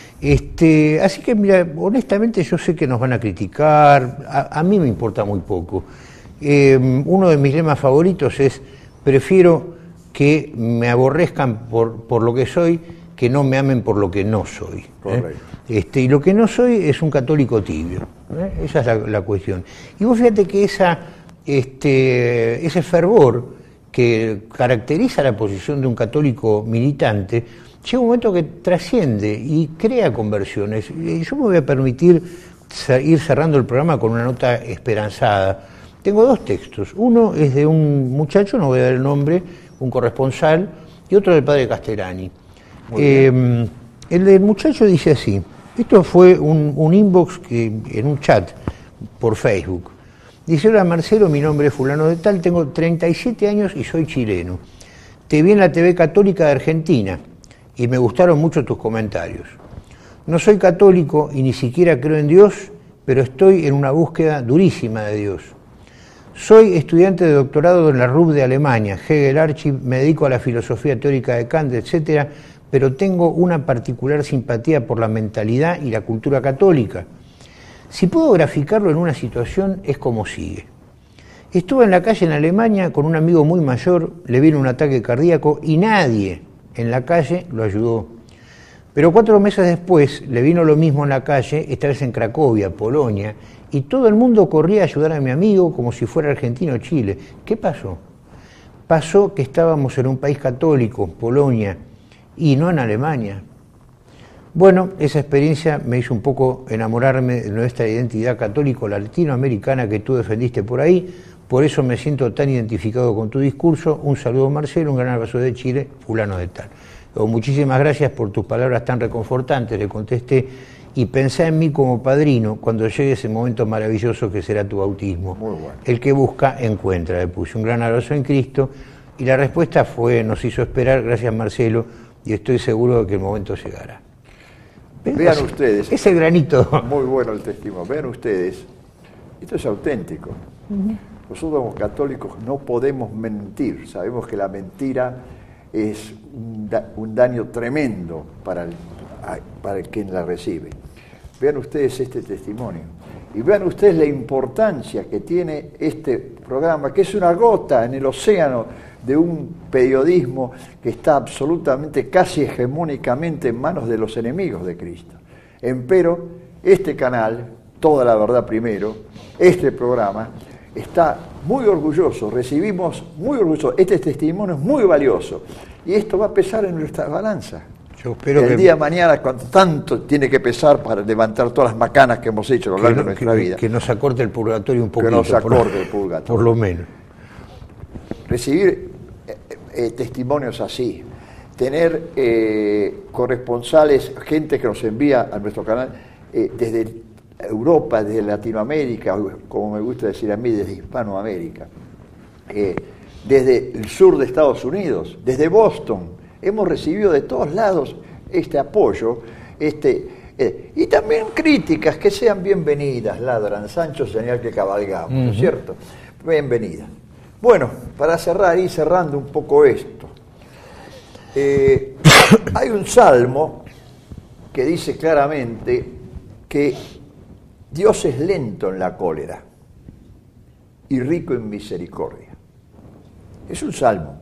Este, así que, mira, honestamente yo sé que nos van a criticar, a, a mí me importa muy poco. Eh, uno de mis lemas favoritos es: prefiero que me aborrezcan por, por lo que soy, que no me amen por lo que no soy. Correcto. ¿eh? Este, y lo que no soy es un católico tibio. ¿eh? Esa es la, la cuestión. Y vos fíjate que esa, este, ese fervor que caracteriza la posición de un católico militante llega un momento que trasciende y crea conversiones. Y yo me voy a permitir ir cerrando el programa con una nota esperanzada. Tengo dos textos. Uno es de un muchacho, no voy a dar el nombre, un corresponsal, y otro del padre Castellani. Eh, el del muchacho dice así: esto fue un, un inbox que, en un chat por Facebook. Dice: hola Marcelo, mi nombre es fulano de tal, tengo treinta y siete años y soy chileno. Te vi en la T V Católica de Argentina y me gustaron mucho tus comentarios. No soy católico y ni siquiera creo en Dios, pero estoy en una búsqueda durísima de Dios. Soy estudiante de doctorado en la R U B de Alemania, Hegel Archiv, me dedico a la filosofía teórica de Kant, etcétera, pero tengo una particular simpatía por la mentalidad y la cultura católica. Si puedo graficarlo en una situación, es como sigue. Estuve en la calle en Alemania con un amigo muy mayor, le vino un ataque cardíaco y nadie en la calle lo ayudó. Pero cuatro meses después le vino lo mismo en la calle, esta vez en Cracovia, Polonia, y todo el mundo corría a ayudar a mi amigo como si fuera Argentina o Chile. ¿Qué pasó? Pasó que estábamos en un país católico, Polonia, y no en Alemania. Bueno, esa experiencia me hizo un poco enamorarme de nuestra identidad católico-latinoamericana que tú defendiste por ahí, por eso me siento tan identificado con tu discurso. Un saludo, Marcelo, un gran abrazo de Chile, fulano de tal. O, muchísimas gracias por tus palabras tan reconfortantes, le contesté, y pensá en mí como padrino cuando llegue ese momento maravilloso que será tu bautismo. Muy bueno. El que busca, encuentra, le puse un gran abrazo en Cristo, y la respuesta fue, nos hizo esperar, gracias Marcelo, y estoy seguro de que el momento llegará. Vean ese, ustedes. Ese granito. Muy bueno el testimonio. Vean ustedes, esto es auténtico. Uh-huh. Nosotros como católicos no podemos mentir. Sabemos que la mentira es un, da, un daño tremendo para el, para el quien la recibe. Vean ustedes este testimonio. Y vean ustedes la importancia que tiene este programa, que es una gota en el océano de un periodismo que está absolutamente, casi hegemónicamente en manos de los enemigos de Cristo. Empero, este canal, Toda la Verdad Primero, este programa, está muy orgulloso, recibimos muy orgulloso, este testimonio es muy valioso, y esto va a pesar en nuestra balanza. Yo espero el que día de mañana, cuando tanto tiene que pesar para levantar todas las macanas que hemos hecho a lo largo no, de nuestra que, vida. Que nos acorte el purgatorio un poquito. Que nos acorte por, el purgatorio. Por lo menos. Recibir eh, eh, testimonios así, tener eh, corresponsales, gente que nos envía a nuestro canal eh, desde Europa, desde Latinoamérica, como me gusta decir a mí, desde Hispanoamérica, eh, desde el sur de Estados Unidos, desde Boston. Hemos recibido de todos lados este apoyo, este, eh, y también críticas que sean bienvenidas. Ladran, Sancho, señal que cabalgamos, ¿no es cierto? Bienvenidas. Bueno, para cerrar, y cerrando un poco esto, eh, hay un salmo que dice claramente que Dios es lento en la cólera y rico en misericordia. Es un salmo.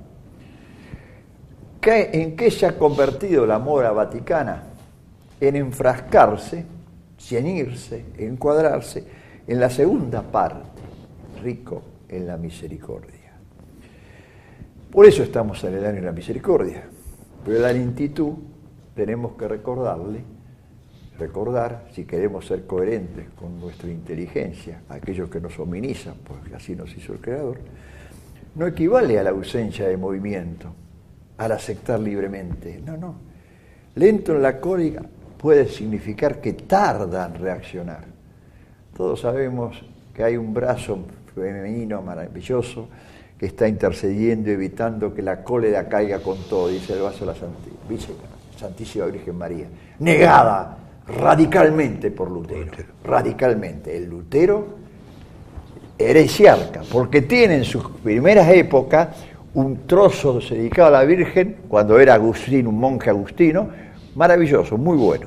¿En qué se ha convertido la mora vaticana? En enfrascarse, ceñirse, encuadrarse en la segunda parte, rico en la misericordia. Por eso estamos en el año de la misericordia. Pero la lentitud tenemos que recordarle, recordar, si queremos ser coherentes con nuestra inteligencia, aquello que nos hominiza, porque así nos hizo el Creador, no equivale a la ausencia de movimiento, al aceptar libremente. No, no. Lento en la cólera puede significar que tarda en reaccionar. Todos sabemos que hay un brazo femenino maravilloso que está intercediendo, evitando que la cólera caiga con todo, dice el vaso de la Santísima, Santísima Virgen María, negada radicalmente por Lutero, Lutero. radicalmente. El Lutero heresiarca, porque tiene en sus primeras épocas un trozo dedicado a la Virgen, cuando era Agustín, un monje agustino, maravilloso, muy bueno.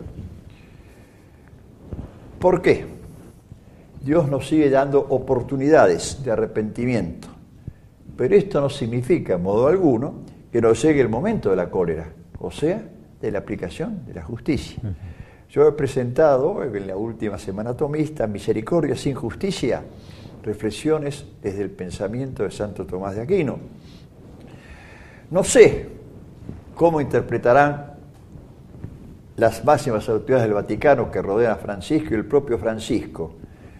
¿Por qué? Dios nos sigue dando oportunidades de arrepentimiento, pero esto no significa, en modo alguno, que no llegue el momento de la cólera, o sea, de la aplicación de la justicia. Uh-huh. Yo he presentado en la última semana tomista, Misericordia sin justicia, reflexiones desde el pensamiento de Santo Tomás de Aquino. No sé cómo interpretarán las máximas autoridades del Vaticano que rodean a Francisco y el propio Francisco.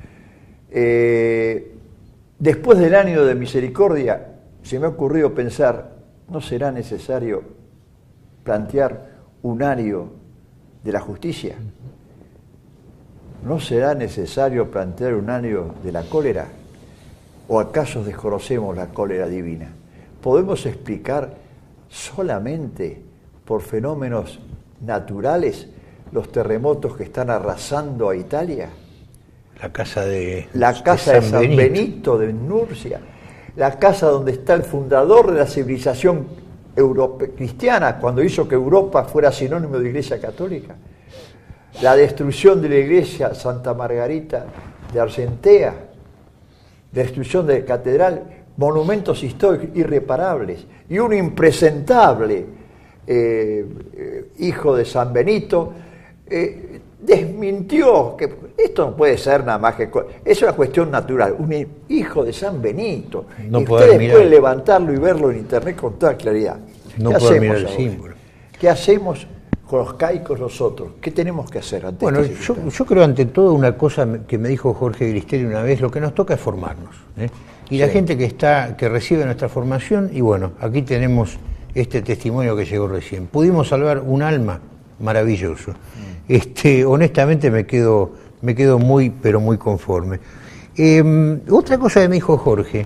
Eh, después del año de misericordia, se me ha ocurrido pensar, ¿no será necesario plantear un año de la justicia? ¿No será necesario plantear un año de la cólera? ¿O acaso desconocemos la cólera divina? ¿Podemos explicar solamente por fenómenos naturales los terremotos que están arrasando a Italia? La casa de La casa de San, de San Benito. Benito de Nurcia, la casa donde está el fundador de la civilización europe- cristiana, cuando hizo que Europa fuera sinónimo de Iglesia Católica. La destrucción de la iglesia Santa Margarita de Argentea, destrucción de la catedral, monumentos históricos irreparables, y un impresentable eh, eh, hijo de San Benito eh, desmintió que esto no puede ser nada más que... Es una cuestión natural, un hijo de San Benito, no y ustedes pueden levantarlo y verlo en internet con toda claridad. No pueden mirar el símbolo. ¿Qué hacemos con los caicos nosotros? ¿Qué tenemos que hacer ante Bueno, esta yo, circunstancia? yo creo ante todo una cosa que me dijo Jorge Gristeri una vez, lo que nos toca es formarnos, ¿eh? Y la Sí. gente que está, que recibe nuestra formación, y bueno, aquí tenemos este testimonio que llegó recién. Pudimos salvar un alma, maravilloso. Mm. Este, honestamente me quedo, me quedo muy, pero muy conforme. Eh, otra cosa que me dijo Jorge,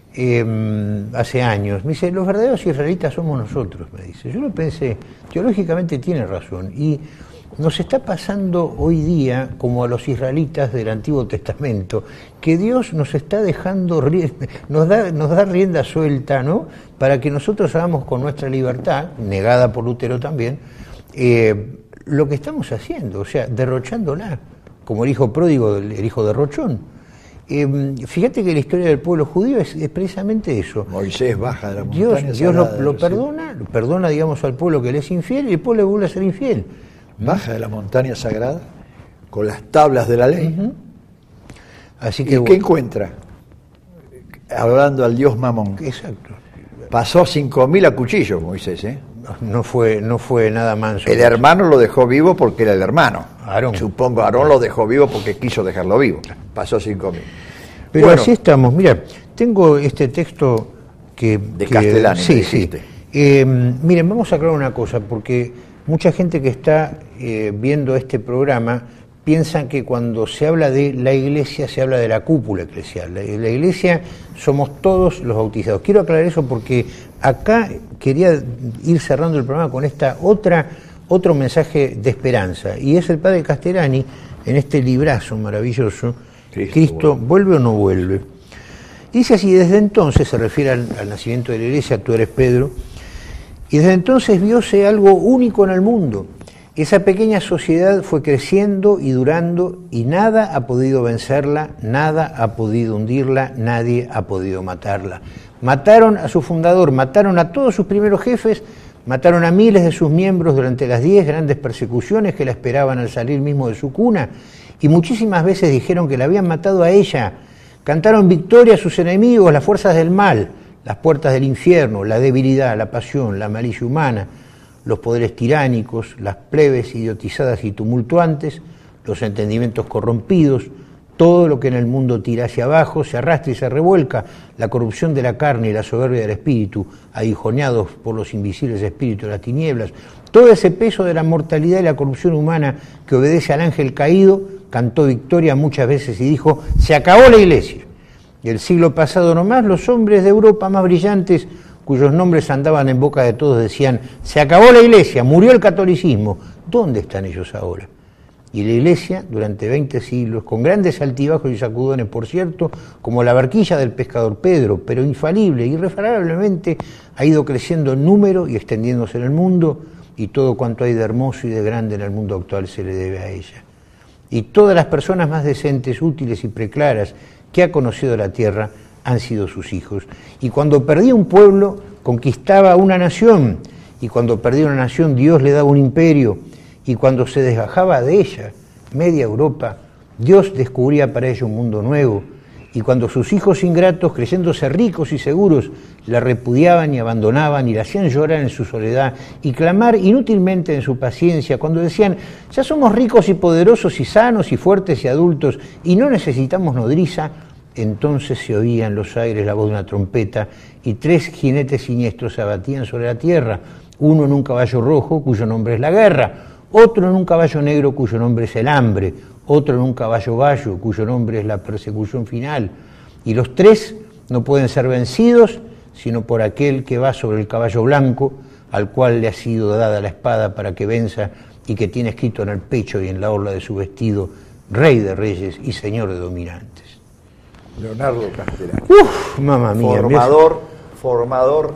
eh, hace años, me dice, los verdaderos israelitas somos nosotros, me dice. Yo lo pensé, teológicamente tiene razón, y nos está pasando hoy día, como a los israelitas del Antiguo Testamento, que Dios nos está dejando, nos da, nos da rienda suelta, ¿no?, para que nosotros hagamos con nuestra libertad, negada por Lutero también, eh, lo que estamos haciendo, o sea, derrochándola, como el hijo pródigo, el hijo derrochón. Eh, fíjate que la historia del pueblo judío es, es precisamente eso. Moisés baja de la Dios, montaña Dios lo, sagrada, lo ¿sí? perdona, lo perdona, digamos, al pueblo que le es infiel, y el pueblo le vuelve a ser infiel. Baja de la montaña sagrada con las tablas de la ley. Uh-huh. Así ¿Y que qué bueno, encuentra? Hablando al dios Mamón. exacto. Pasó cinco mil a cuchillo, Moisés, ¿eh? No fue, no fue nada manso. El hermano lo dejó vivo porque era el hermano. Aarón. Supongo Aarón lo dejó vivo porque quiso dejarlo vivo. Pasó cinco mil. Pero Bueno, así estamos. Mira, tengo este texto que... De que- Castellani, Sí, me sí. dijiste. Eh, miren, vamos a aclarar una cosa, porque mucha gente que está eh, viendo este programa piensa que cuando se habla de la iglesia se habla de la cúpula eclesial. La, la iglesia somos todos los bautizados. Quiero aclarar eso porque acá quería ir cerrando el programa con esta otra otro mensaje de esperanza, y es el padre Castellani en este librazo maravilloso, Cristo, Cristo, vuelve. ¿vuelve o no vuelve? Dice así: desde entonces, se refiere al, al nacimiento de la iglesia, tú eres Pedro, y desde entonces vióse algo único en el mundo. Esa pequeña sociedad fue creciendo y durando, y nada ha podido vencerla, nada ha podido hundirla, nadie ha podido matarla. Mataron a su fundador, mataron a todos sus primeros jefes, mataron a miles de sus miembros durante las diez grandes persecuciones que la esperaban al salir mismo de su cuna, y muchísimas veces dijeron que la habían matado a ella. Cantaron victoria a sus enemigos, las fuerzas del mal, las puertas del infierno, la debilidad, la pasión, la malicia humana, los poderes tiránicos, las plebes idiotizadas y tumultuantes, los entendimientos corrompidos, todo lo que en el mundo tira hacia abajo, se arrastra y se revuelca, la corrupción de la carne y la soberbia del espíritu, aguijoneados por los invisibles espíritus de las tinieblas, todo ese peso de la mortalidad y la corrupción humana que obedece al ángel caído, cantó victoria muchas veces y dijo: se acabó la iglesia. Y el siglo pasado nomás, los hombres de Europa más brillantes, cuyos nombres andaban en boca de todos, decían: se acabó la iglesia, murió el catolicismo. ¿Dónde están ellos ahora? Y la iglesia, durante veinte siglos, con grandes altibajos y sacudones, por cierto, como la barquilla del pescador Pedro, pero infalible, irrefrenablemente, ha ido creciendo en número y extendiéndose en el mundo, y todo cuanto hay de hermoso y de grande en el mundo actual se le debe a ella. Y todas las personas más decentes, útiles y preclaras que ha conocido la tierra han sido sus hijos. Y cuando perdía un pueblo, conquistaba una nación, y cuando perdía una nación, Dios le daba un imperio, y cuando se desgajaba de ella media Europa, Dios descubría para ella un mundo nuevo, y cuando sus hijos ingratos, creyéndose ricos y seguros, la repudiaban y abandonaban y la hacían llorar en su soledad y clamar inútilmente en su paciencia, cuando decían: ya somos ricos y poderosos y sanos y fuertes y adultos y no necesitamos nodriza, entonces se oía en los aires la voz de una trompeta y tres jinetes siniestros se abatían sobre la tierra, uno en un caballo rojo cuyo nombre es la guerra, otro en un caballo negro cuyo nombre es el hambre, otro en un caballo gallo cuyo nombre es la persecución final, y los tres no pueden ser vencidos sino por aquel que va sobre el caballo blanco, al cual le ha sido dada la espada para que venza y que tiene escrito en el pecho y en la orla de su vestido: Rey de reyes y Señor de dominantes. Leonardo Castellani. Uf, mamá mía. Formador, formador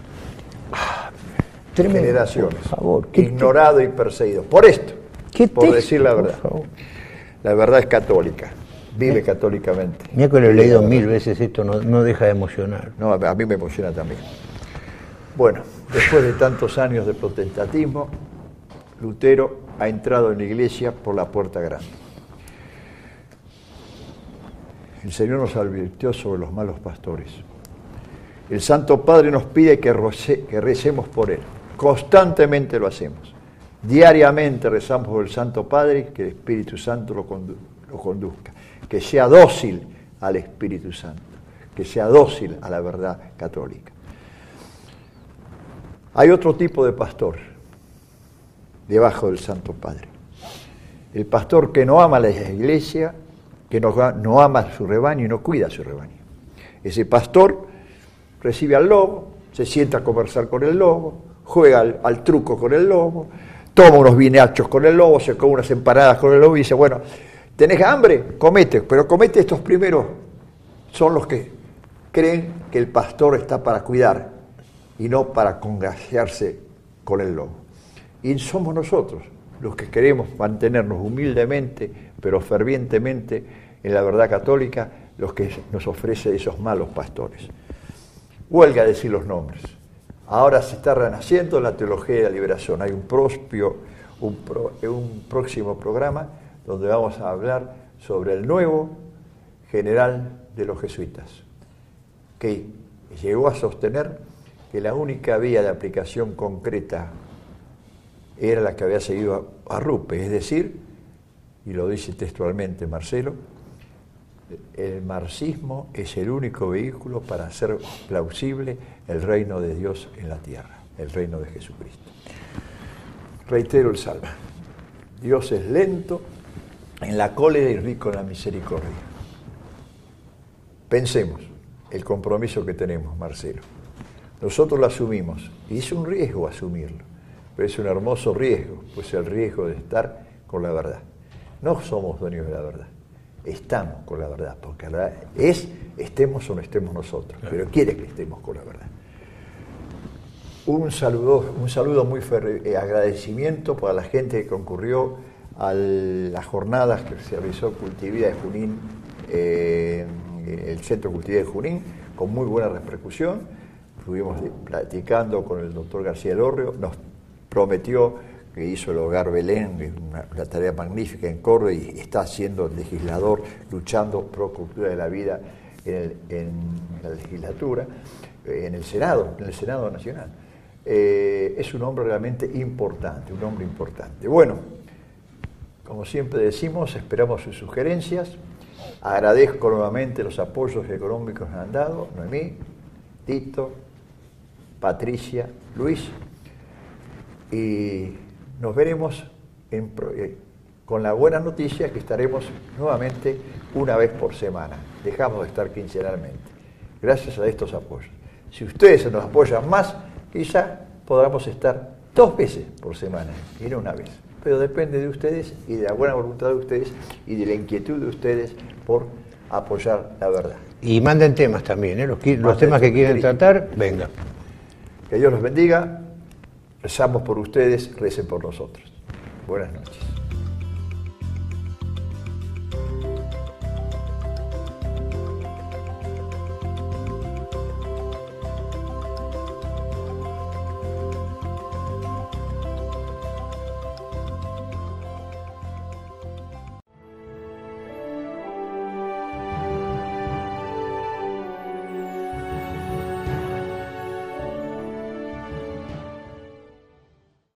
de Tremendo, generaciones. por favor. ¿Qué ignorado y perseguido. Por esto, ¿Qué por texto, decir la por verdad. favor? La verdad es católica. Vive católicamente. Mira que lo he Vive leído la mil verdad. veces, esto no, no deja de emocionar. No, a mí me emociona también. Bueno, después de tantos años de protestantismo, Lutero ha entrado en la iglesia por la puerta grande. El Señor nos advirtió sobre los malos pastores. El Santo Padre nos pide que, roce, que recemos por Él. constantemente lo hacemos. Diariamente rezamos por el Santo Padre, que el Espíritu Santo lo, condu- lo conduzca, que sea dócil al Espíritu Santo, que sea dócil a la verdad católica. Hay otro tipo de pastor debajo del Santo Padre. El pastor que no ama a la iglesia, que no, no ama a su rebaño y no cuida a su rebaño. Ese pastor recibe al lobo, se sienta a conversar con el lobo, juega al, al truco con el lobo, toma unos vinachos con el lobo, se come unas empanadas con el lobo y dice, bueno, ¿tenés hambre? Comete, pero comete estos primeros. Son los que creen que el pastor está para cuidar y no para congraciarse con el lobo. Y somos nosotros los que queremos mantenernos humildemente, pero fervientemente en la verdad católica, los que nos ofrece esos malos pastores. Huelga decir los nombres. Ahora se está renaciendo la teología de la liberación. Hay un, propio, un, pro, un próximo programa donde vamos a hablar sobre el nuevo general de los jesuitas, que llegó a sostener que la única vía de aplicación concreta era la que había seguido a Rupe, es decir, y lo dice textualmente Marcelo, el marxismo es el único vehículo para hacer plausible el reino de Dios en la tierra, el reino de Jesucristo. Reitero el salmo. Dios es lento en la cólera y rico en la misericordia. Pensemos el compromiso que tenemos, Marcelo. Nosotros lo asumimos, y es un riesgo asumirlo, pero es un hermoso riesgo, pues el riesgo de estar con la verdad. No somos dueños de la verdad, estamos con la verdad, porque la verdad es, estemos o no estemos nosotros, pero quiere que estemos con la verdad. Un saludo, un saludo muy fer- eh, agradecimiento para la gente que concurrió a las jornadas que se realizó Cultivida de Junín, eh, el Centro Cultivida de Junín, con muy buena repercusión. Estuvimos platicando con el doctor García Elorrio, nos prometió que hizo el Hogar Belén, una, una tarea magnífica en Córdoba, y está siendo legislador, luchando pro cultura de la vida en, el, en la legislatura, en el Senado, en el Senado Nacional. Eh, es un hombre realmente importante, un hombre importante. Bueno, como siempre decimos, esperamos sus sugerencias. Agradezco nuevamente los apoyos económicos que nos han dado, Noemí, Tito, Patricia, Luis, y nos veremos en, eh, con la buena noticia que estaremos nuevamente una vez por semana. Dejamos de estar quincenalmente, gracias a estos apoyos. Si ustedes nos apoyan más, quizá podamos estar dos veces por semana y no una vez. Pero depende de ustedes y de la buena voluntad de ustedes y de la inquietud de ustedes por apoyar la verdad. Y manden temas también, ¿eh? los, los temas que quieren tratar, venga. Que Dios los bendiga, rezamos por ustedes, recen por nosotros. Buenas noches.